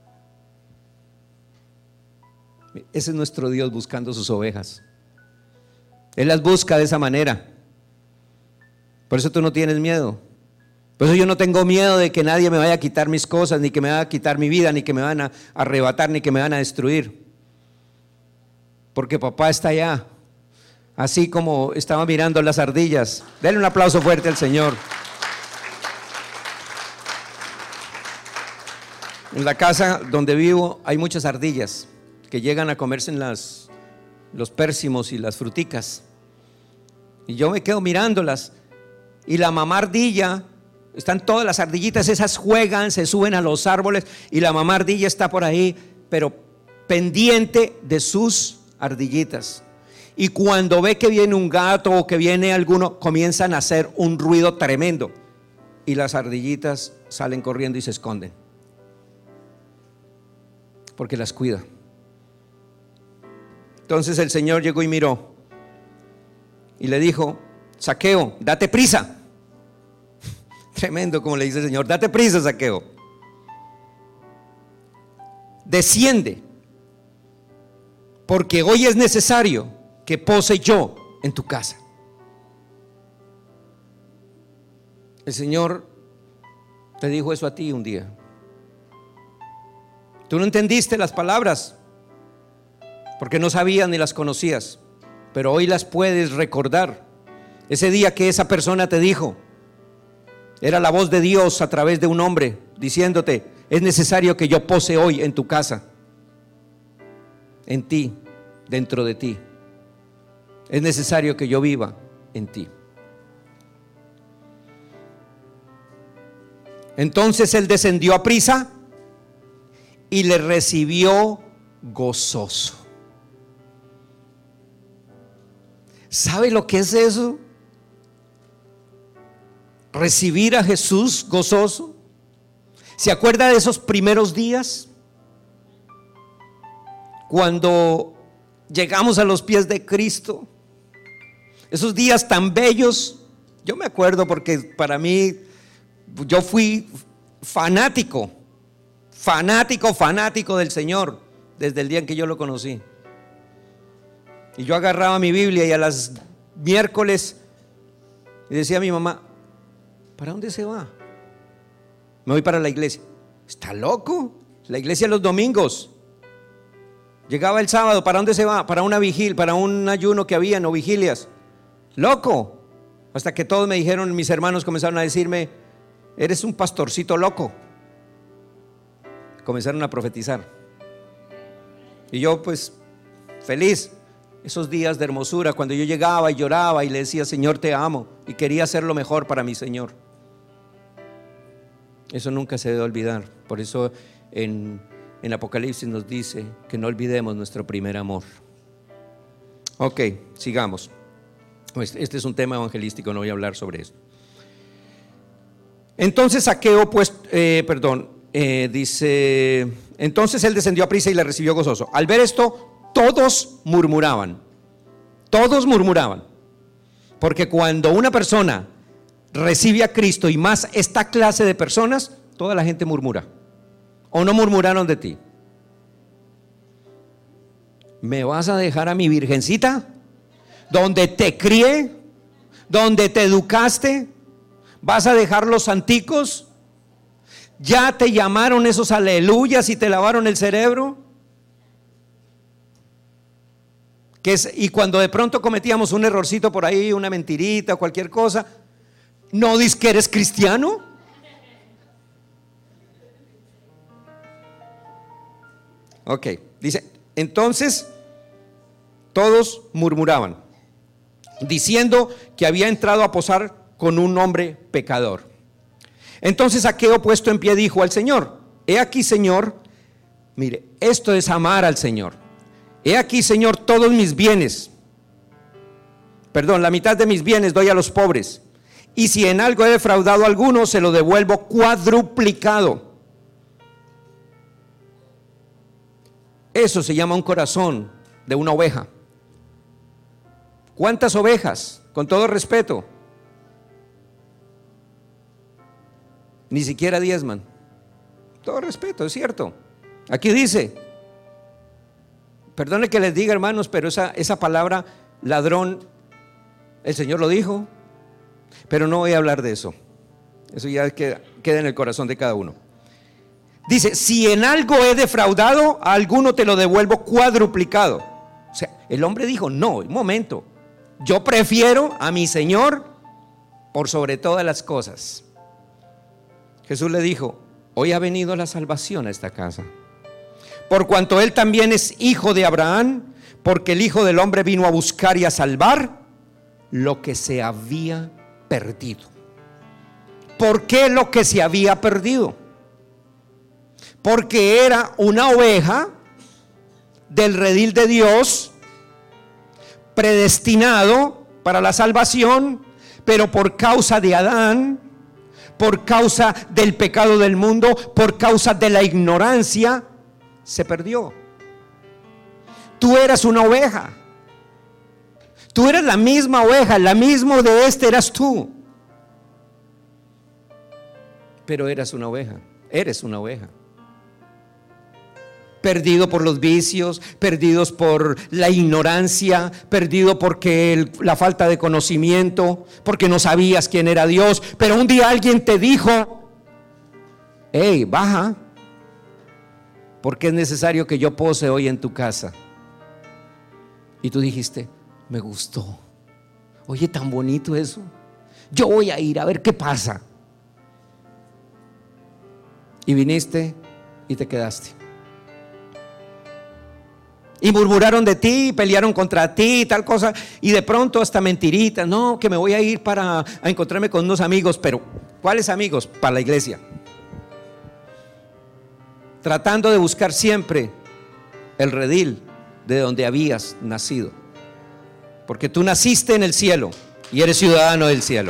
S1: Ese es nuestro Dios buscando sus ovejas. Él las busca de esa manera. Por eso tú no tienes miedo. Por eso yo no tengo miedo de que nadie me vaya a quitar mis cosas, ni que me vaya a quitar mi vida, ni que me van a arrebatar, ni que me van a destruir. Porque papá está allá, así como estaba mirando las ardillas. Denle un aplauso fuerte al Señor. En la casa donde vivo hay muchas ardillas que llegan a comerse en las, los pérsimos y las fruticas. Y yo me quedo mirándolas. Y la mamá ardilla, están todas las ardillitas, esas juegan, se suben a los árboles, y la mamá ardilla está por ahí, pero pendiente de sus ardillitas. Y cuando ve que viene un gato o que viene alguno, comienzan a hacer un ruido tremendo, y las ardillitas salen corriendo y se esconden, porque las cuida. Entonces el Señor llegó y miró y le dijo: Zaqueo, date prisa. Tremendo como le dice el Señor: date prisa, Zaqueo, desciende, porque hoy es necesario que pose yo en tu casa. El Señor te dijo eso a ti un día. Tú no entendiste las palabras porque no sabías ni las conocías, pero hoy las puedes recordar. Ese día que esa persona te dijo, era la voz de Dios a través de un hombre diciéndote: es necesario que yo pose hoy en tu casa, en ti, dentro de ti. Es necesario que yo viva en ti. Entonces él descendió a prisa y le recibió gozoso. ¿Sabe lo que es eso? Recibir a Jesús gozoso. ¿Se acuerda de esos primeros días? Cuando llegamos a los pies de Cristo. Esos días tan bellos. Yo me acuerdo porque para mí, yo fui fanático fanático, fanático del Señor, desde el día en que yo lo conocí. Y yo agarraba mi Biblia y a las miércoles y decía a mi mamá: ¿para dónde se va? Me voy para la iglesia. ¿Está loco? La iglesia los domingos. Llegaba el sábado, ¿para dónde se va? Para una vigilia, para un ayuno que había, no vigilias. Loco. Hasta que todos me dijeron, mis hermanos comenzaron a decirme: eres un pastorcito loco. Comenzaron a profetizar. Y yo pues feliz. Esos días de hermosura, cuando yo llegaba y lloraba y le decía: Señor, te amo, y quería hacer lo mejor para mi Señor. Eso nunca se debe olvidar. Por eso en, en Apocalipsis nos dice que no olvidemos nuestro primer amor. Ok, sigamos. Este es un tema evangelístico, no voy a hablar sobre esto. Entonces Zaqueo, pues, eh, perdón, eh, dice: entonces él descendió a prisa y le recibió gozoso. Al ver esto, todos murmuraban, todos murmuraban, porque cuando una persona recibe a Cristo, y más esta clase de personas, toda la gente murmura. ¿O no murmuraron de ti? ¿Me vas a dejar a mi virgencita? ¿Donde te crié? ¿Donde te educaste? ¿Vas a dejar los santicos? ¿Ya te llamaron esos aleluyas y te lavaron el cerebro? Que es, y cuando de pronto cometíamos un errorcito por ahí, una mentirita o cualquier cosa, ¿no dices que eres cristiano? Ok, dice: entonces todos murmuraban, diciendo que había entrado a posar con un hombre pecador. Entonces Zaqueo, puesto en pie, dijo al Señor: he aquí, Señor, mire, esto es amar al Señor. He aquí, Señor, todos mis bienes, perdón, la mitad de mis bienes doy a los pobres, y si en algo he defraudado a alguno, se lo devuelvo cuadruplicado. Eso se llama un corazón de una oveja. ¿Cuántas ovejas? Con todo respeto, ni siquiera diezman. Todo respeto, es cierto. Aquí dice, perdone que les diga, hermanos, pero esa, esa palabra ladrón, el Señor lo dijo, pero no voy a hablar de eso. Eso ya queda, queda en el corazón de cada uno. Dice: si en algo he defraudado a alguno, te lo devuelvo cuadruplicado. O sea, el hombre dijo: no, un momento, yo prefiero a mi Señor por sobre todas las cosas. Jesús le dijo: hoy ha venido la salvación a esta casa, por cuanto él también es hijo de Abraham, porque el Hijo del Hombre vino a buscar y a salvar lo que se había perdido. ¿Por qué lo que se había perdido? Porque era una oveja del redil de Dios, predestinado para la salvación, pero por causa de Adán, por causa del pecado del mundo, por causa de la ignorancia, se perdió. Tú eras una oveja, tú eras la misma oveja, la misma de este eras tú, pero eras una oveja, eres una oveja. Perdido por los vicios, perdidos por la ignorancia, perdido porque el, la falta de conocimiento, porque no sabías quién era Dios. Pero un día alguien te dijo: hey, baja, porque es necesario que yo pose hoy en tu casa. Y tú dijiste: me gustó, oye, tan bonito eso, yo voy a ir a ver qué pasa. Y viniste y te quedaste. Y murmuraron de ti, pelearon contra ti y tal cosa, y de pronto hasta mentiritas: no, que me voy a ir para a encontrarme con unos amigos. Pero ¿cuáles amigos? Para la iglesia. Tratando de buscar siempre el redil de donde habías nacido, porque tú naciste en el cielo y eres ciudadano del cielo.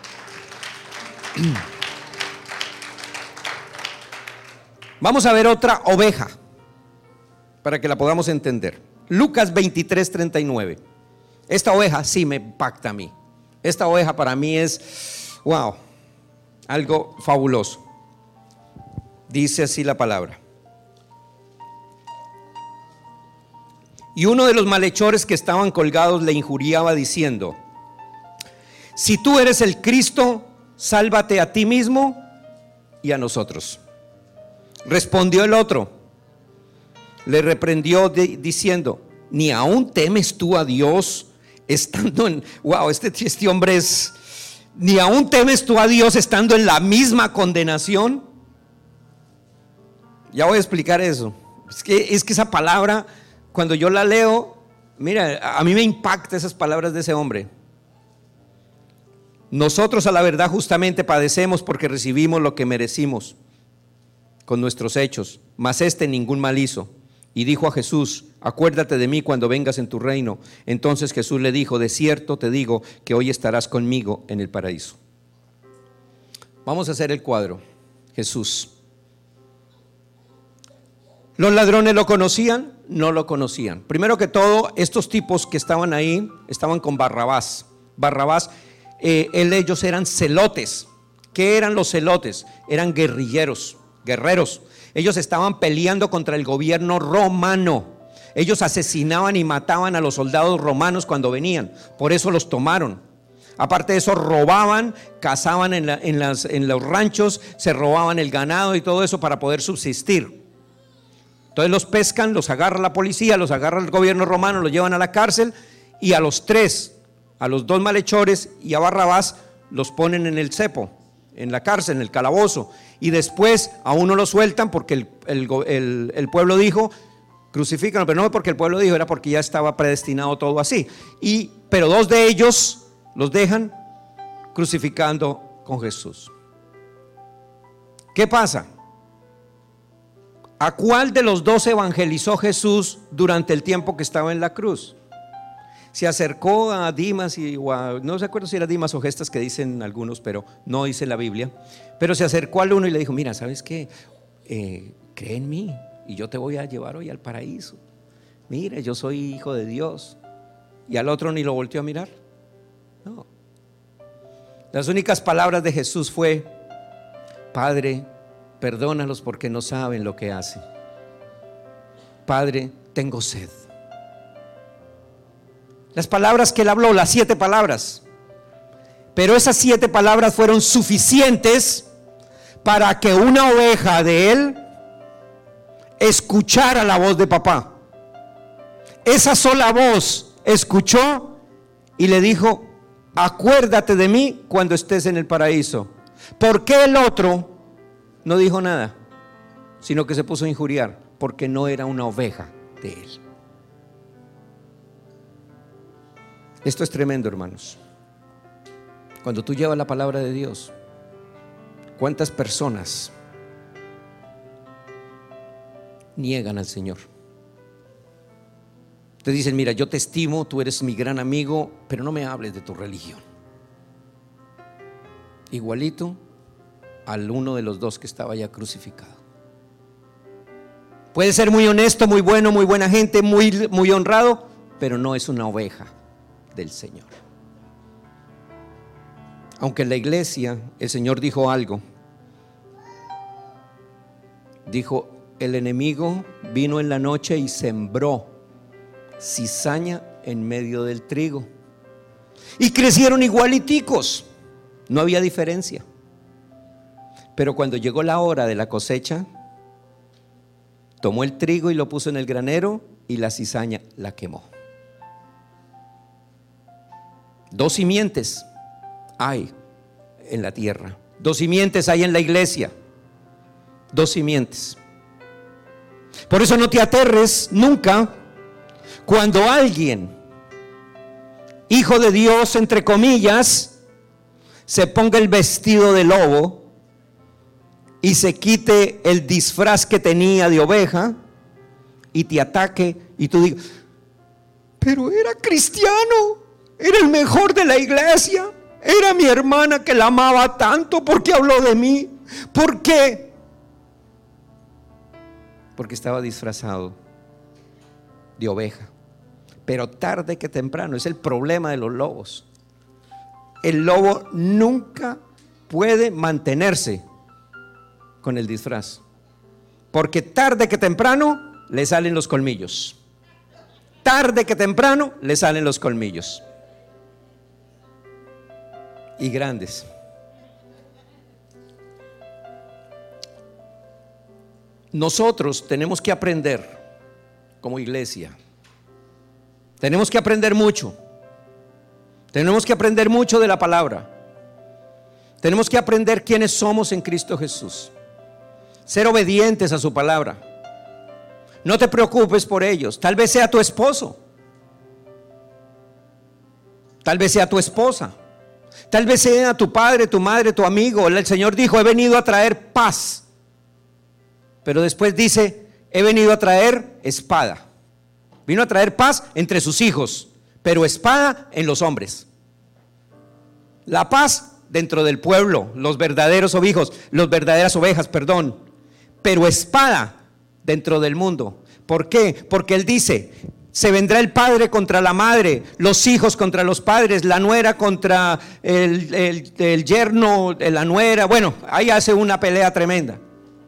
S1: Vamos a ver otra oveja para que la podamos entender. Lucas veintitrés, treinta y nueve. Esta oveja sí me impacta a mí. Esta oveja para mí es, wow, algo fabuloso. Dice así la palabra. Y uno de los malhechores que estaban colgados le injuriaba diciendo: si tú eres el Cristo, sálvate a ti mismo y a nosotros. Respondió el otro, le reprendió de, diciendo: ni aún temes tú a Dios estando en, wow, este, este hombre es, ni aún temes tú a Dios estando en la misma condenación. Ya voy a explicar eso. Es que, es que esa palabra, cuando yo la leo, mira, a mí me impacta esas palabras de ese hombre. Nosotros a la verdad justamente padecemos porque recibimos lo que merecimos con nuestros hechos, mas este ningún mal hizo. Y dijo a Jesús: acuérdate de mí cuando vengas en tu reino. Entonces Jesús le dijo: de cierto te digo que hoy estarás conmigo en el paraíso. Vamos a hacer el cuadro. Jesús. ¿Los ladrones lo conocían? No lo conocían. Primero que todo, estos tipos que estaban ahí estaban con Barrabás. Barrabás, eh, él, ellos eran celotes. ¿Qué eran los celotes? Eran guerrilleros, guerreros. Ellos estaban peleando contra el gobierno romano. Ellos asesinaban y mataban a los soldados romanos cuando venían. Por eso los tomaron. Aparte de eso, robaban, cazaban en, la, en, las, en los ranchos, se robaban el ganado y todo eso para poder subsistir. Entonces los pescan, los agarra la policía, los agarra el gobierno romano, los llevan a la cárcel, y a los tres, a los dos malhechores y a Barrabás, los ponen en el cepo, en la cárcel, en el calabozo, y después a uno lo sueltan porque el, el, el, el pueblo dijo: crucifícanlo, pero no porque el pueblo dijo, era porque ya estaba predestinado todo así. Y, pero dos de ellos los dejan crucificando con Jesús. ¿Qué pasa? ¿A cuál de los dos evangelizó Jesús durante el tiempo que estaba en la cruz? Se acercó a Dimas y a, no se acuerdo si era Dimas o Gestas, que dicen algunos, pero no dice la Biblia. Pero se acercó al uno y le dijo: mira, ¿sabes qué? Eh, cree en mí y yo te voy a llevar hoy al paraíso. Mira, yo soy hijo de Dios. Y al otro ni lo volteó a mirar. No. Las únicas palabras de Jesús fue: Padre, perdónalos porque no saben lo que hacen. Padre, tengo sed. Las palabras que él habló, las siete palabras. Pero esas siete palabras fueron suficientes para que una oveja de él escuchara la voz de papá. Esa sola voz escuchó y le dijo: acuérdate de mí cuando estés en el paraíso. ¿Por qué el otro no dijo nada, sino que se puso a injuriar? Porque no era una oveja de él. Esto es tremendo, hermanos. Cuando tú llevas la palabra de Dios, ¿cuántas personas niegan al Señor? Te dicen: mira, yo te estimo, tú eres mi gran amigo, pero no me hables de tu religión. Igualito al uno de los dos que estaba ya crucificado. Puede ser muy honesto, muy bueno, muy buena gente, muy, muy honrado, pero no es una oveja del Señor. Aunque en la iglesia el Señor dijo algo. Dijo: el enemigo vino en la noche y sembró cizaña en medio del trigo, y crecieron igualiticos, no había diferencia. Pero cuando llegó la hora de la cosecha, tomó el trigo y lo puso en el granero, y la cizaña la quemó. Dos simientes hay en la tierra, dos simientes hay en la iglesia, dos simientes. Por eso no te aterres nunca cuando alguien, hijo de Dios entre comillas, se ponga el vestido de lobo y se quite el disfraz que tenía de oveja y te ataque, y tú digas: pero era cristiano, era el mejor de la iglesia, era mi hermana que la amaba tanto, ¿por qué habló de mí? ¿Por qué? Porque estaba disfrazado de oveja. Pero tarde que temprano, es el problema de los lobos. El lobo nunca puede mantenerse con el disfraz. porque tarde que temprano le salen los colmillos. Tarde que temprano le salen los colmillos. Y grandes. Nosotros tenemos que aprender como iglesia. Tenemos que aprender mucho. Tenemos que aprender mucho de la palabra. Tenemos que aprender quiénes somos en Cristo Jesús. Ser obedientes a su palabra. No te preocupes por ellos. Tal vez sea tu esposo. Tal vez sea tu esposa. Tal vez sea tu padre, tu madre, tu amigo. El Señor dijo: he venido a traer paz. Pero después dice: he venido a traer espada. Vino a traer paz entre sus hijos, pero espada en los hombres. La paz dentro del pueblo, los verdaderos hijos, los verdaderas ovejas, perdón. Pero espada dentro del mundo. ¿Por qué? Porque Él dice: se vendrá el padre contra la madre, los hijos contra los padres, la nuera contra el, el, el yerno, la nuera. Bueno, ahí hace una pelea tremenda.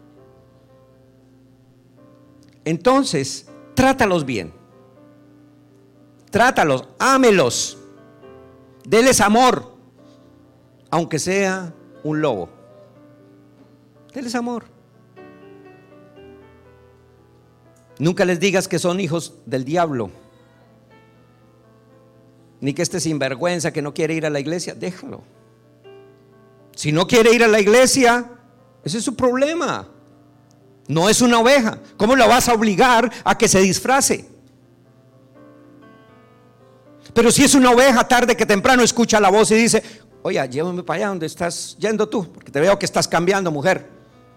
S1: Entonces, trátalos bien. Trátalos, ámelos. Deles amor, aunque sea un lobo. Deles amor. Nunca les digas que son hijos del diablo, ni que este sinvergüenza que no quiere ir a la iglesia. Déjalo. Si no quiere ir a la iglesia, ese es su problema. No es una oveja. ¿Cómo la vas a obligar a que se disfrace? Pero si es una oveja, tarde que temprano escucha la voz y dice: oye, llévame para allá donde estás yendo tú, porque te veo que estás cambiando, mujer.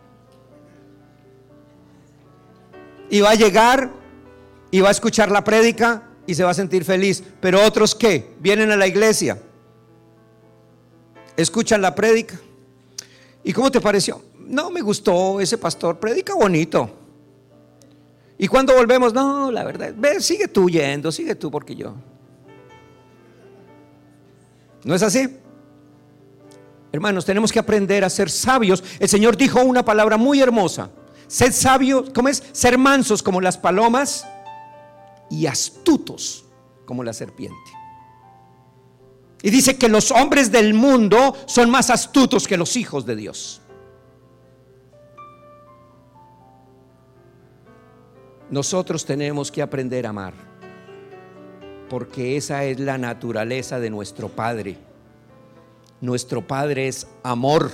S1: Y va a llegar y va a escuchar la prédica y se va a sentir feliz. Pero otros, ¿qué? Vienen a la iglesia, escuchan la prédica. ¿Y cómo te pareció? No, me gustó ese pastor, predica bonito. Y cuando volvemos, no, la verdad, ve, sigue tú yendo, sigue tú, porque yo. ¿No es así? Hermanos, tenemos que aprender a ser sabios. El Señor dijo una palabra muy hermosa: sed sabios, ¿cómo es? Ser mansos como las palomas y astutos como la serpiente. Y dice que los hombres del mundo son más astutos que los hijos de Dios. Nosotros tenemos que aprender a amar, porque esa es la naturaleza de nuestro Padre. Nuestro Padre es amor.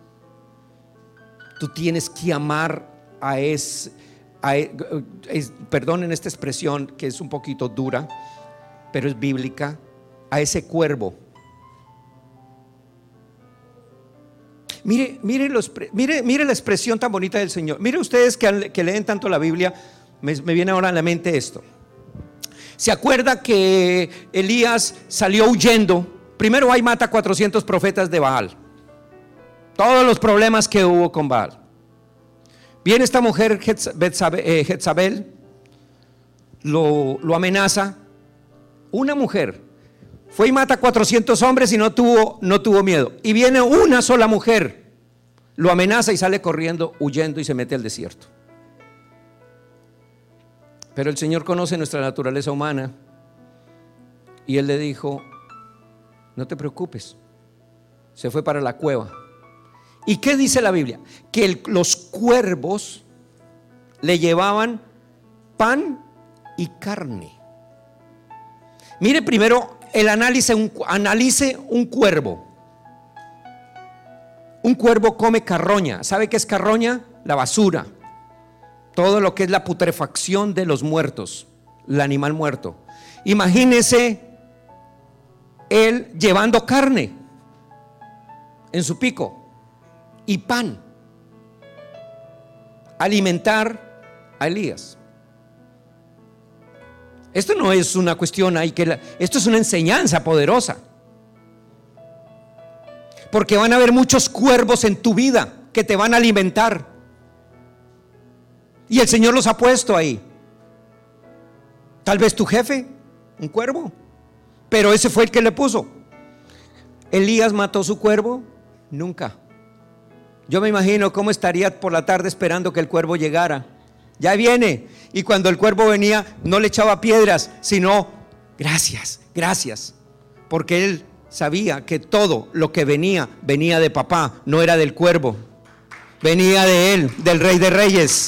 S1: Tú tienes que amar a ese, a, es, perdonen esta expresión que es un poquito dura, pero es bíblica, a ese cuervo. Mire, mire, los, mire, mire la expresión tan bonita del Señor. Mire ustedes que, que leen tanto la Biblia, me, me viene ahora a la mente esto. ¿Se acuerda que Elías salió huyendo? Primero ahí mata a cuatrocientos profetas de Baal. Todos los problemas que hubo con Baal. Viene esta mujer Jezabel, lo, lo amenaza. Una mujer fue y mata a cuatrocientos hombres y no tuvo, no tuvo miedo. Y viene una sola mujer, lo amenaza y sale corriendo, huyendo, y se mete al desierto. Pero el Señor conoce nuestra naturaleza humana y Él le dijo: no te preocupes. Se fue para la cueva. ¿Y qué dice la Biblia? Que el, los cuervos le llevaban pan y carne. Mire primero el análisis, un, analice un cuervo. Un cuervo come carroña. ¿Sabe qué es carroña? La basura. Todo lo que es la putrefacción de los muertos, el animal muerto. Imagínese él llevando carne en su pico y pan, alimentar a Elías. Esto no es una cuestión ahí que la, esto es una enseñanza poderosa, porque van a haber muchos cuervos en tu vida que te van a alimentar, y el Señor los ha puesto ahí. Tal vez tu jefe, un cuervo, pero ese fue el que le puso. Elías mató su cuervo, nunca. Yo me imagino cómo estaría por la tarde esperando que el cuervo llegara ya viene. Y cuando el cuervo venía, no le echaba piedras, sino gracias, gracias. Porque él sabía que todo lo que venía, venía de papá, no era del cuervo. Venía de él, del Rey de Reyes.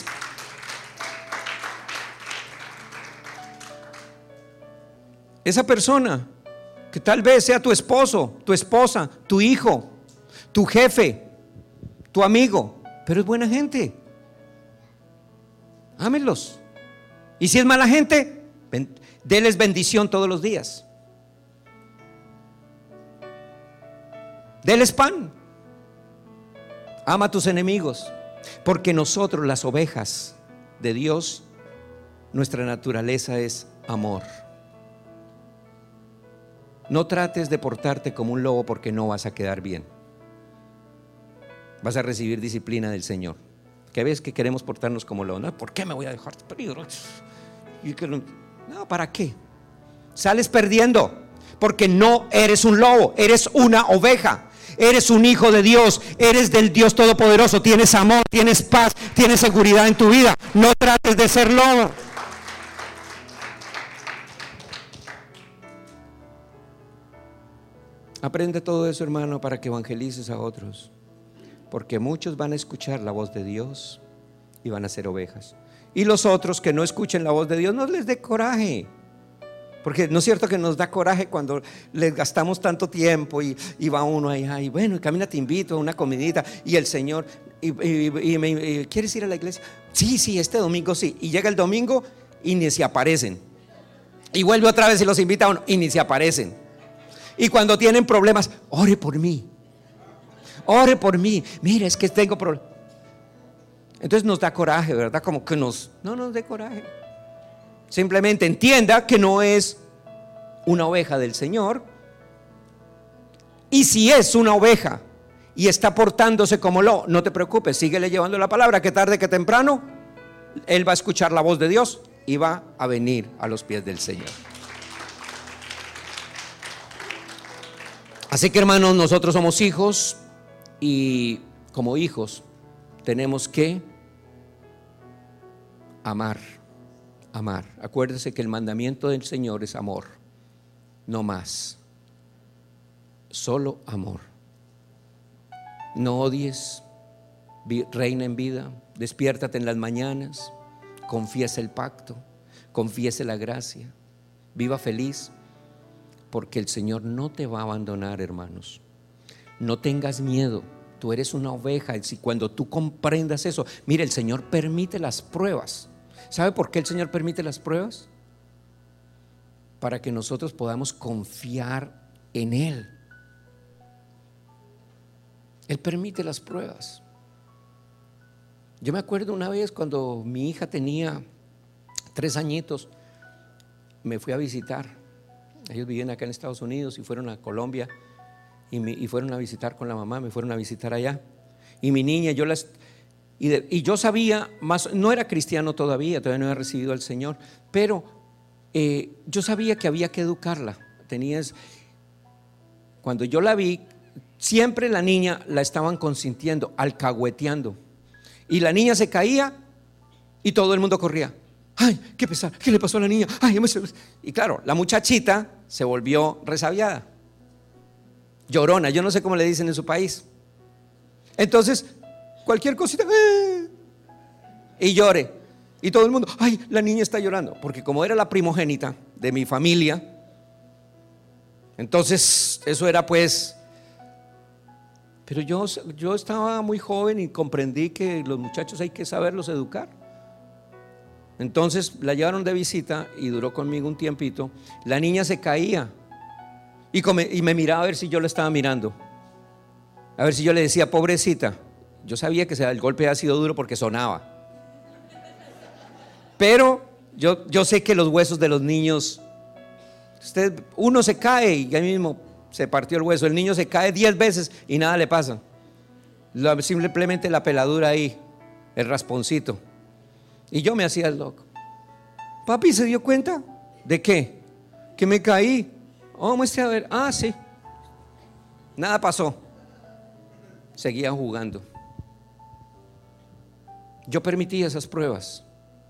S1: Esa persona que tal vez sea tu esposo, tu esposa, tu hijo, tu jefe, tu amigo, pero es buena gente. Ámenlos. Y si es mala gente, déles bendición todos los días. Déles pan. Ama a tus enemigos, porque nosotros, las ovejas de Dios, nuestra naturaleza es amor. No trates de portarte como un lobo, porque no vas a quedar bien. Vas a recibir disciplina del Señor. Que ves que queremos portarnos como lobos. No, ¿por qué me voy a dejar peligro? No, ¿para qué? Sales perdiendo, porque no eres un lobo, eres una oveja. Eres un hijo de Dios, eres del Dios Todopoderoso. Tienes amor, tienes paz, tienes seguridad en tu vida. No trates de ser lobo. Aprende todo eso, hermano, para que evangelices a otros, porque muchos van a escuchar la voz de Dios y van a ser ovejas. Y los otros que no escuchen la voz de Dios, no les dé coraje, porque no es cierto que nos da coraje cuando les gastamos tanto tiempo y, y va uno ahí, ay, bueno, camina, te invito a una comidita, y el Señor, y, y, y me, y, ¿quieres ir a la iglesia? Sí, sí, este domingo sí. Y llega el domingo y ni se aparecen, y vuelve otra vez y los invita a uno y ni se aparecen. Y cuando tienen problemas, ore por mí, ore por mí, mire, es que tengo problemas. Entonces nos da coraje, ¿verdad? Como que nos, no nos dé coraje. Simplemente entienda que no es una oveja del Señor. Y si es una oveja y está portándose como lo, no te preocupes, síguele llevando la palabra, que tarde que temprano él va a escuchar la voz de Dios y va a venir a los pies del Señor. Así que, hermanos, nosotros somos hijos, y como hijos tenemos que amar, amar. Acuérdese que el mandamiento del Señor es amor, no más, solo amor. No odies, reina en vida, despiértate en las mañanas, confiesa el pacto, confiese la gracia, viva feliz. Porque el Señor no te va a abandonar, hermanos. No tengas miedo, tú eres una oveja. Y si cuando tú comprendas eso, mire, el Señor permite las pruebas. ¿Sabe por qué el Señor permite las pruebas? Para que nosotros podamos confiar en Él. Él permite las pruebas. Yo me acuerdo una vez cuando mi hija tenía tres añitos, me fui a visitar. Ellos vivían acá en Estados Unidos y fueron a Colombia y, me, y fueron a visitar con la mamá, me fueron a visitar allá. Y mi niña, yo las y, de, y yo sabía más, no era cristiano todavía, todavía no había recibido al Señor, pero eh, yo sabía que había que educarla. Tenías, cuando yo la vi, siempre la niña la estaban consintiendo, alcahueteando, y la niña se caía y todo el mundo corría. Ay, qué pesar, ¿qué le pasó a la niña? Ay, y claro, la muchachita se volvió resabiada, llorona, yo no sé cómo le dicen en su país. Entonces, cualquier cosita, ¡eh! Y llore, y todo el mundo, ay, la niña está llorando, porque como era la primogénita de mi familia, entonces eso era pues. Pero yo, yo estaba muy joven y comprendí que los muchachos hay que saberlos educar. Entonces la llevaron de visita y duró conmigo un tiempito. La niña se caía y, come, y me miraba a ver si yo la estaba mirando, a ver si yo le decía pobrecita. Yo sabía que el golpe había sido duro porque sonaba, pero yo, yo sé que los huesos de los niños, usted, uno se cae y ahí mismo se partió el hueso. El niño se cae diez veces y nada le pasa, simplemente la peladura ahí, el rasponcito. Y yo me hacía el loco. Papi se dio cuenta de qué, que me caí. Oh, muestre a ver. Ah, sí, nada pasó. Seguían jugando. Yo permitía esas pruebas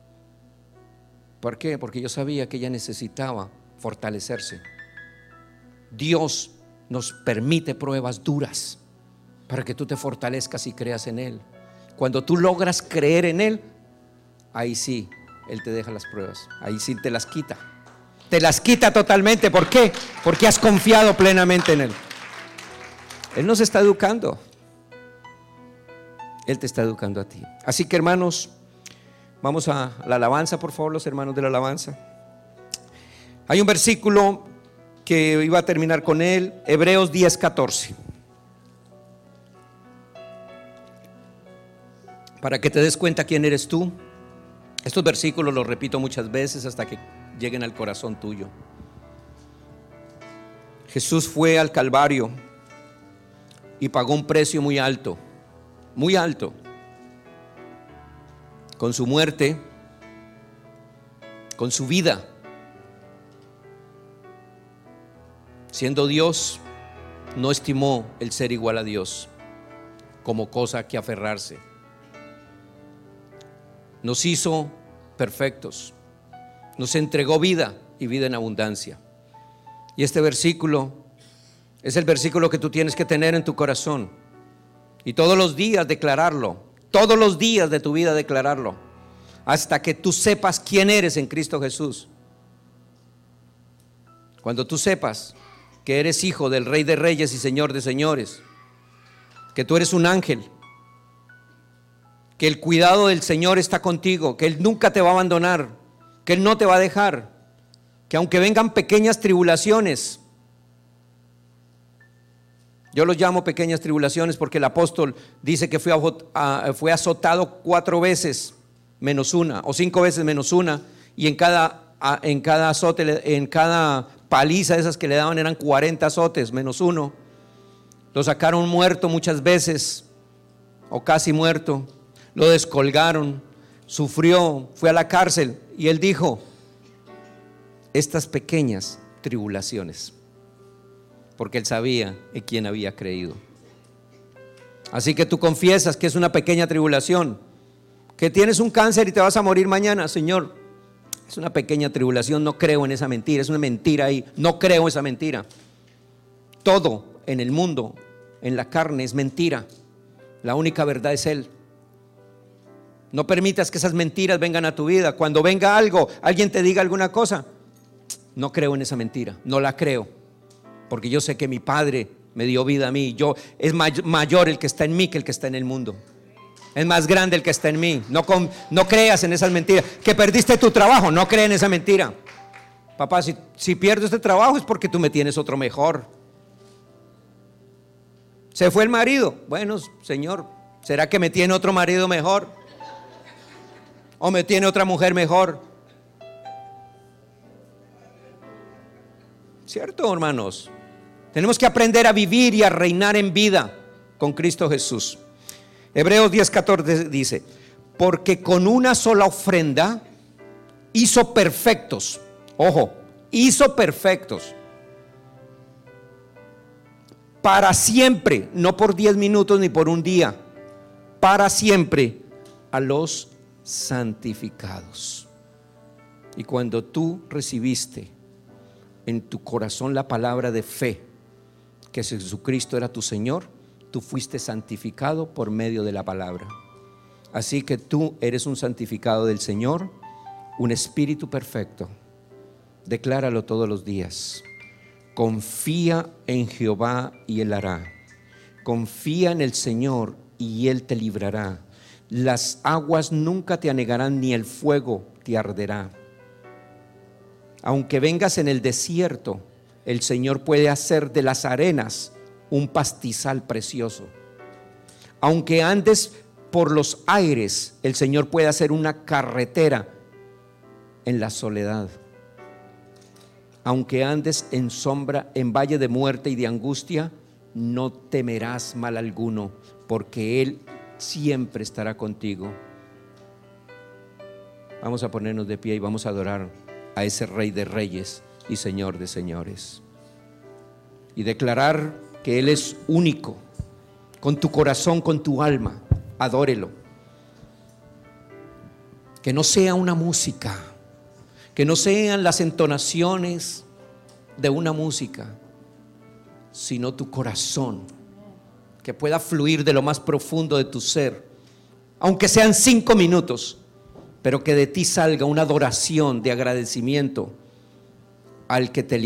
S1: ¿Por qué? Porque yo sabía que ella necesitaba fortalecerse. Dios nos permite pruebas duras para que tú te fortalezcas y creas en Él. Cuando tú logras creer en Él, ahí sí, Él te deja las pruebas, ahí sí te las quita. Te las quita totalmente. ¿Por qué? Porque has confiado plenamente en Él. Él nos está educando. Él te está educando a ti. Así que, hermanos, vamos a la alabanza, por favor, los hermanos de la alabanza. Hay un versículo que iba a terminar con él, Hebreos diez, catorce. Para que te des cuenta quién eres tú. Estos versículos los repito muchas veces hasta que lleguen al corazón tuyo. Jesús fue al Calvario y pagó un precio muy alto, muy alto. Con su muerte, con su vida. Siendo Dios, no estimó el ser igual a Dios como cosa que aferrarse. Nos hizo perfectos, nos entregó vida y vida en abundancia. Y este versículo es el versículo que tú tienes que tener en tu corazón y todos los días declararlo, todos los días de tu vida declararlo, hasta que tú sepas quién eres en Cristo Jesús. Cuando tú sepas que eres hijo del Rey de Reyes y Señor de Señores, que tú eres un ángel, que el cuidado del Señor está contigo, que Él nunca te va a abandonar, que Él no te va a dejar, que aunque vengan pequeñas tribulaciones, yo los llamo pequeñas tribulaciones porque el apóstol dice que fue, a, fue azotado cuatro veces menos una, o cinco veces menos una, y en cada, en cada azote, en cada paliza de esas que le daban eran cuarenta azotes menos uno. Lo sacaron muerto muchas veces, o casi muerto. Lo descolgaron, sufrió, fue a la cárcel, y él dijo: estas pequeñas tribulaciones, porque él sabía en quién había creído. Así que tú confiesas que es una pequeña tribulación, que tienes un cáncer y te vas a morir mañana. Señor, es una pequeña tribulación, no creo en esa mentira, es una mentira ahí, no creo esa mentira. Todo en el mundo, en la carne, es mentira. La única verdad es Él. No permitas que esas mentiras vengan a tu vida. Cuando venga algo, alguien te diga alguna cosa, no creo en esa mentira, no la creo, porque yo sé que mi Padre me dio vida a mí. Yo, es may- mayor el que está en mí que el que está en el mundo. Es más grande el que está en mí. No, con, no creas en esas mentiras. Que perdiste tu trabajo, no creas en esa mentira. Papá, si, si pierdo este trabajo es porque tú me tienes otro mejor. Se fue el marido. Bueno, Señor, ¿será que me tiene otro marido mejor? ¿O me tiene otra mujer mejor? ¿Cierto, hermanos? Tenemos que aprender a vivir y a reinar en vida con Cristo Jesús. Hebreos diez, catorce dice: porque con una sola ofrenda hizo perfectos, ojo, hizo perfectos para siempre, no por diez minutos ni por un día, para siempre a los santificados. Y cuando tú recibiste en tu corazón la palabra de fe que Jesucristo era tu Señor, tú fuiste santificado por medio de la palabra. Así que tú eres un santificado del Señor, un espíritu perfecto. Decláralo todos los días. Confía en Jehová y Él hará. Confía en el Señor y Él te librará. Las aguas nunca te anegarán, ni el fuego te arderá. Aunque vengas en el desierto, el Señor puede hacer de las arenas un pastizal precioso. Aunque andes por los aires, el Señor puede hacer una carretera en la soledad. Aunque andes en sombra, en valle de muerte y de angustia, no temerás mal alguno, porque Él siempre estará contigo. Vamos a ponernos de pie y vamos a adorar a ese Rey de Reyes y Señor de Señores, y declarar que Él es único. Con tu corazón, con tu alma, adórelo. Que no sea una música, Que no sean las entonaciones de una música, sino tu corazón, que pueda fluir de lo más profundo de tu ser, aunque sean cinco minutos, pero que de ti salga una adoración de agradecimiento al que te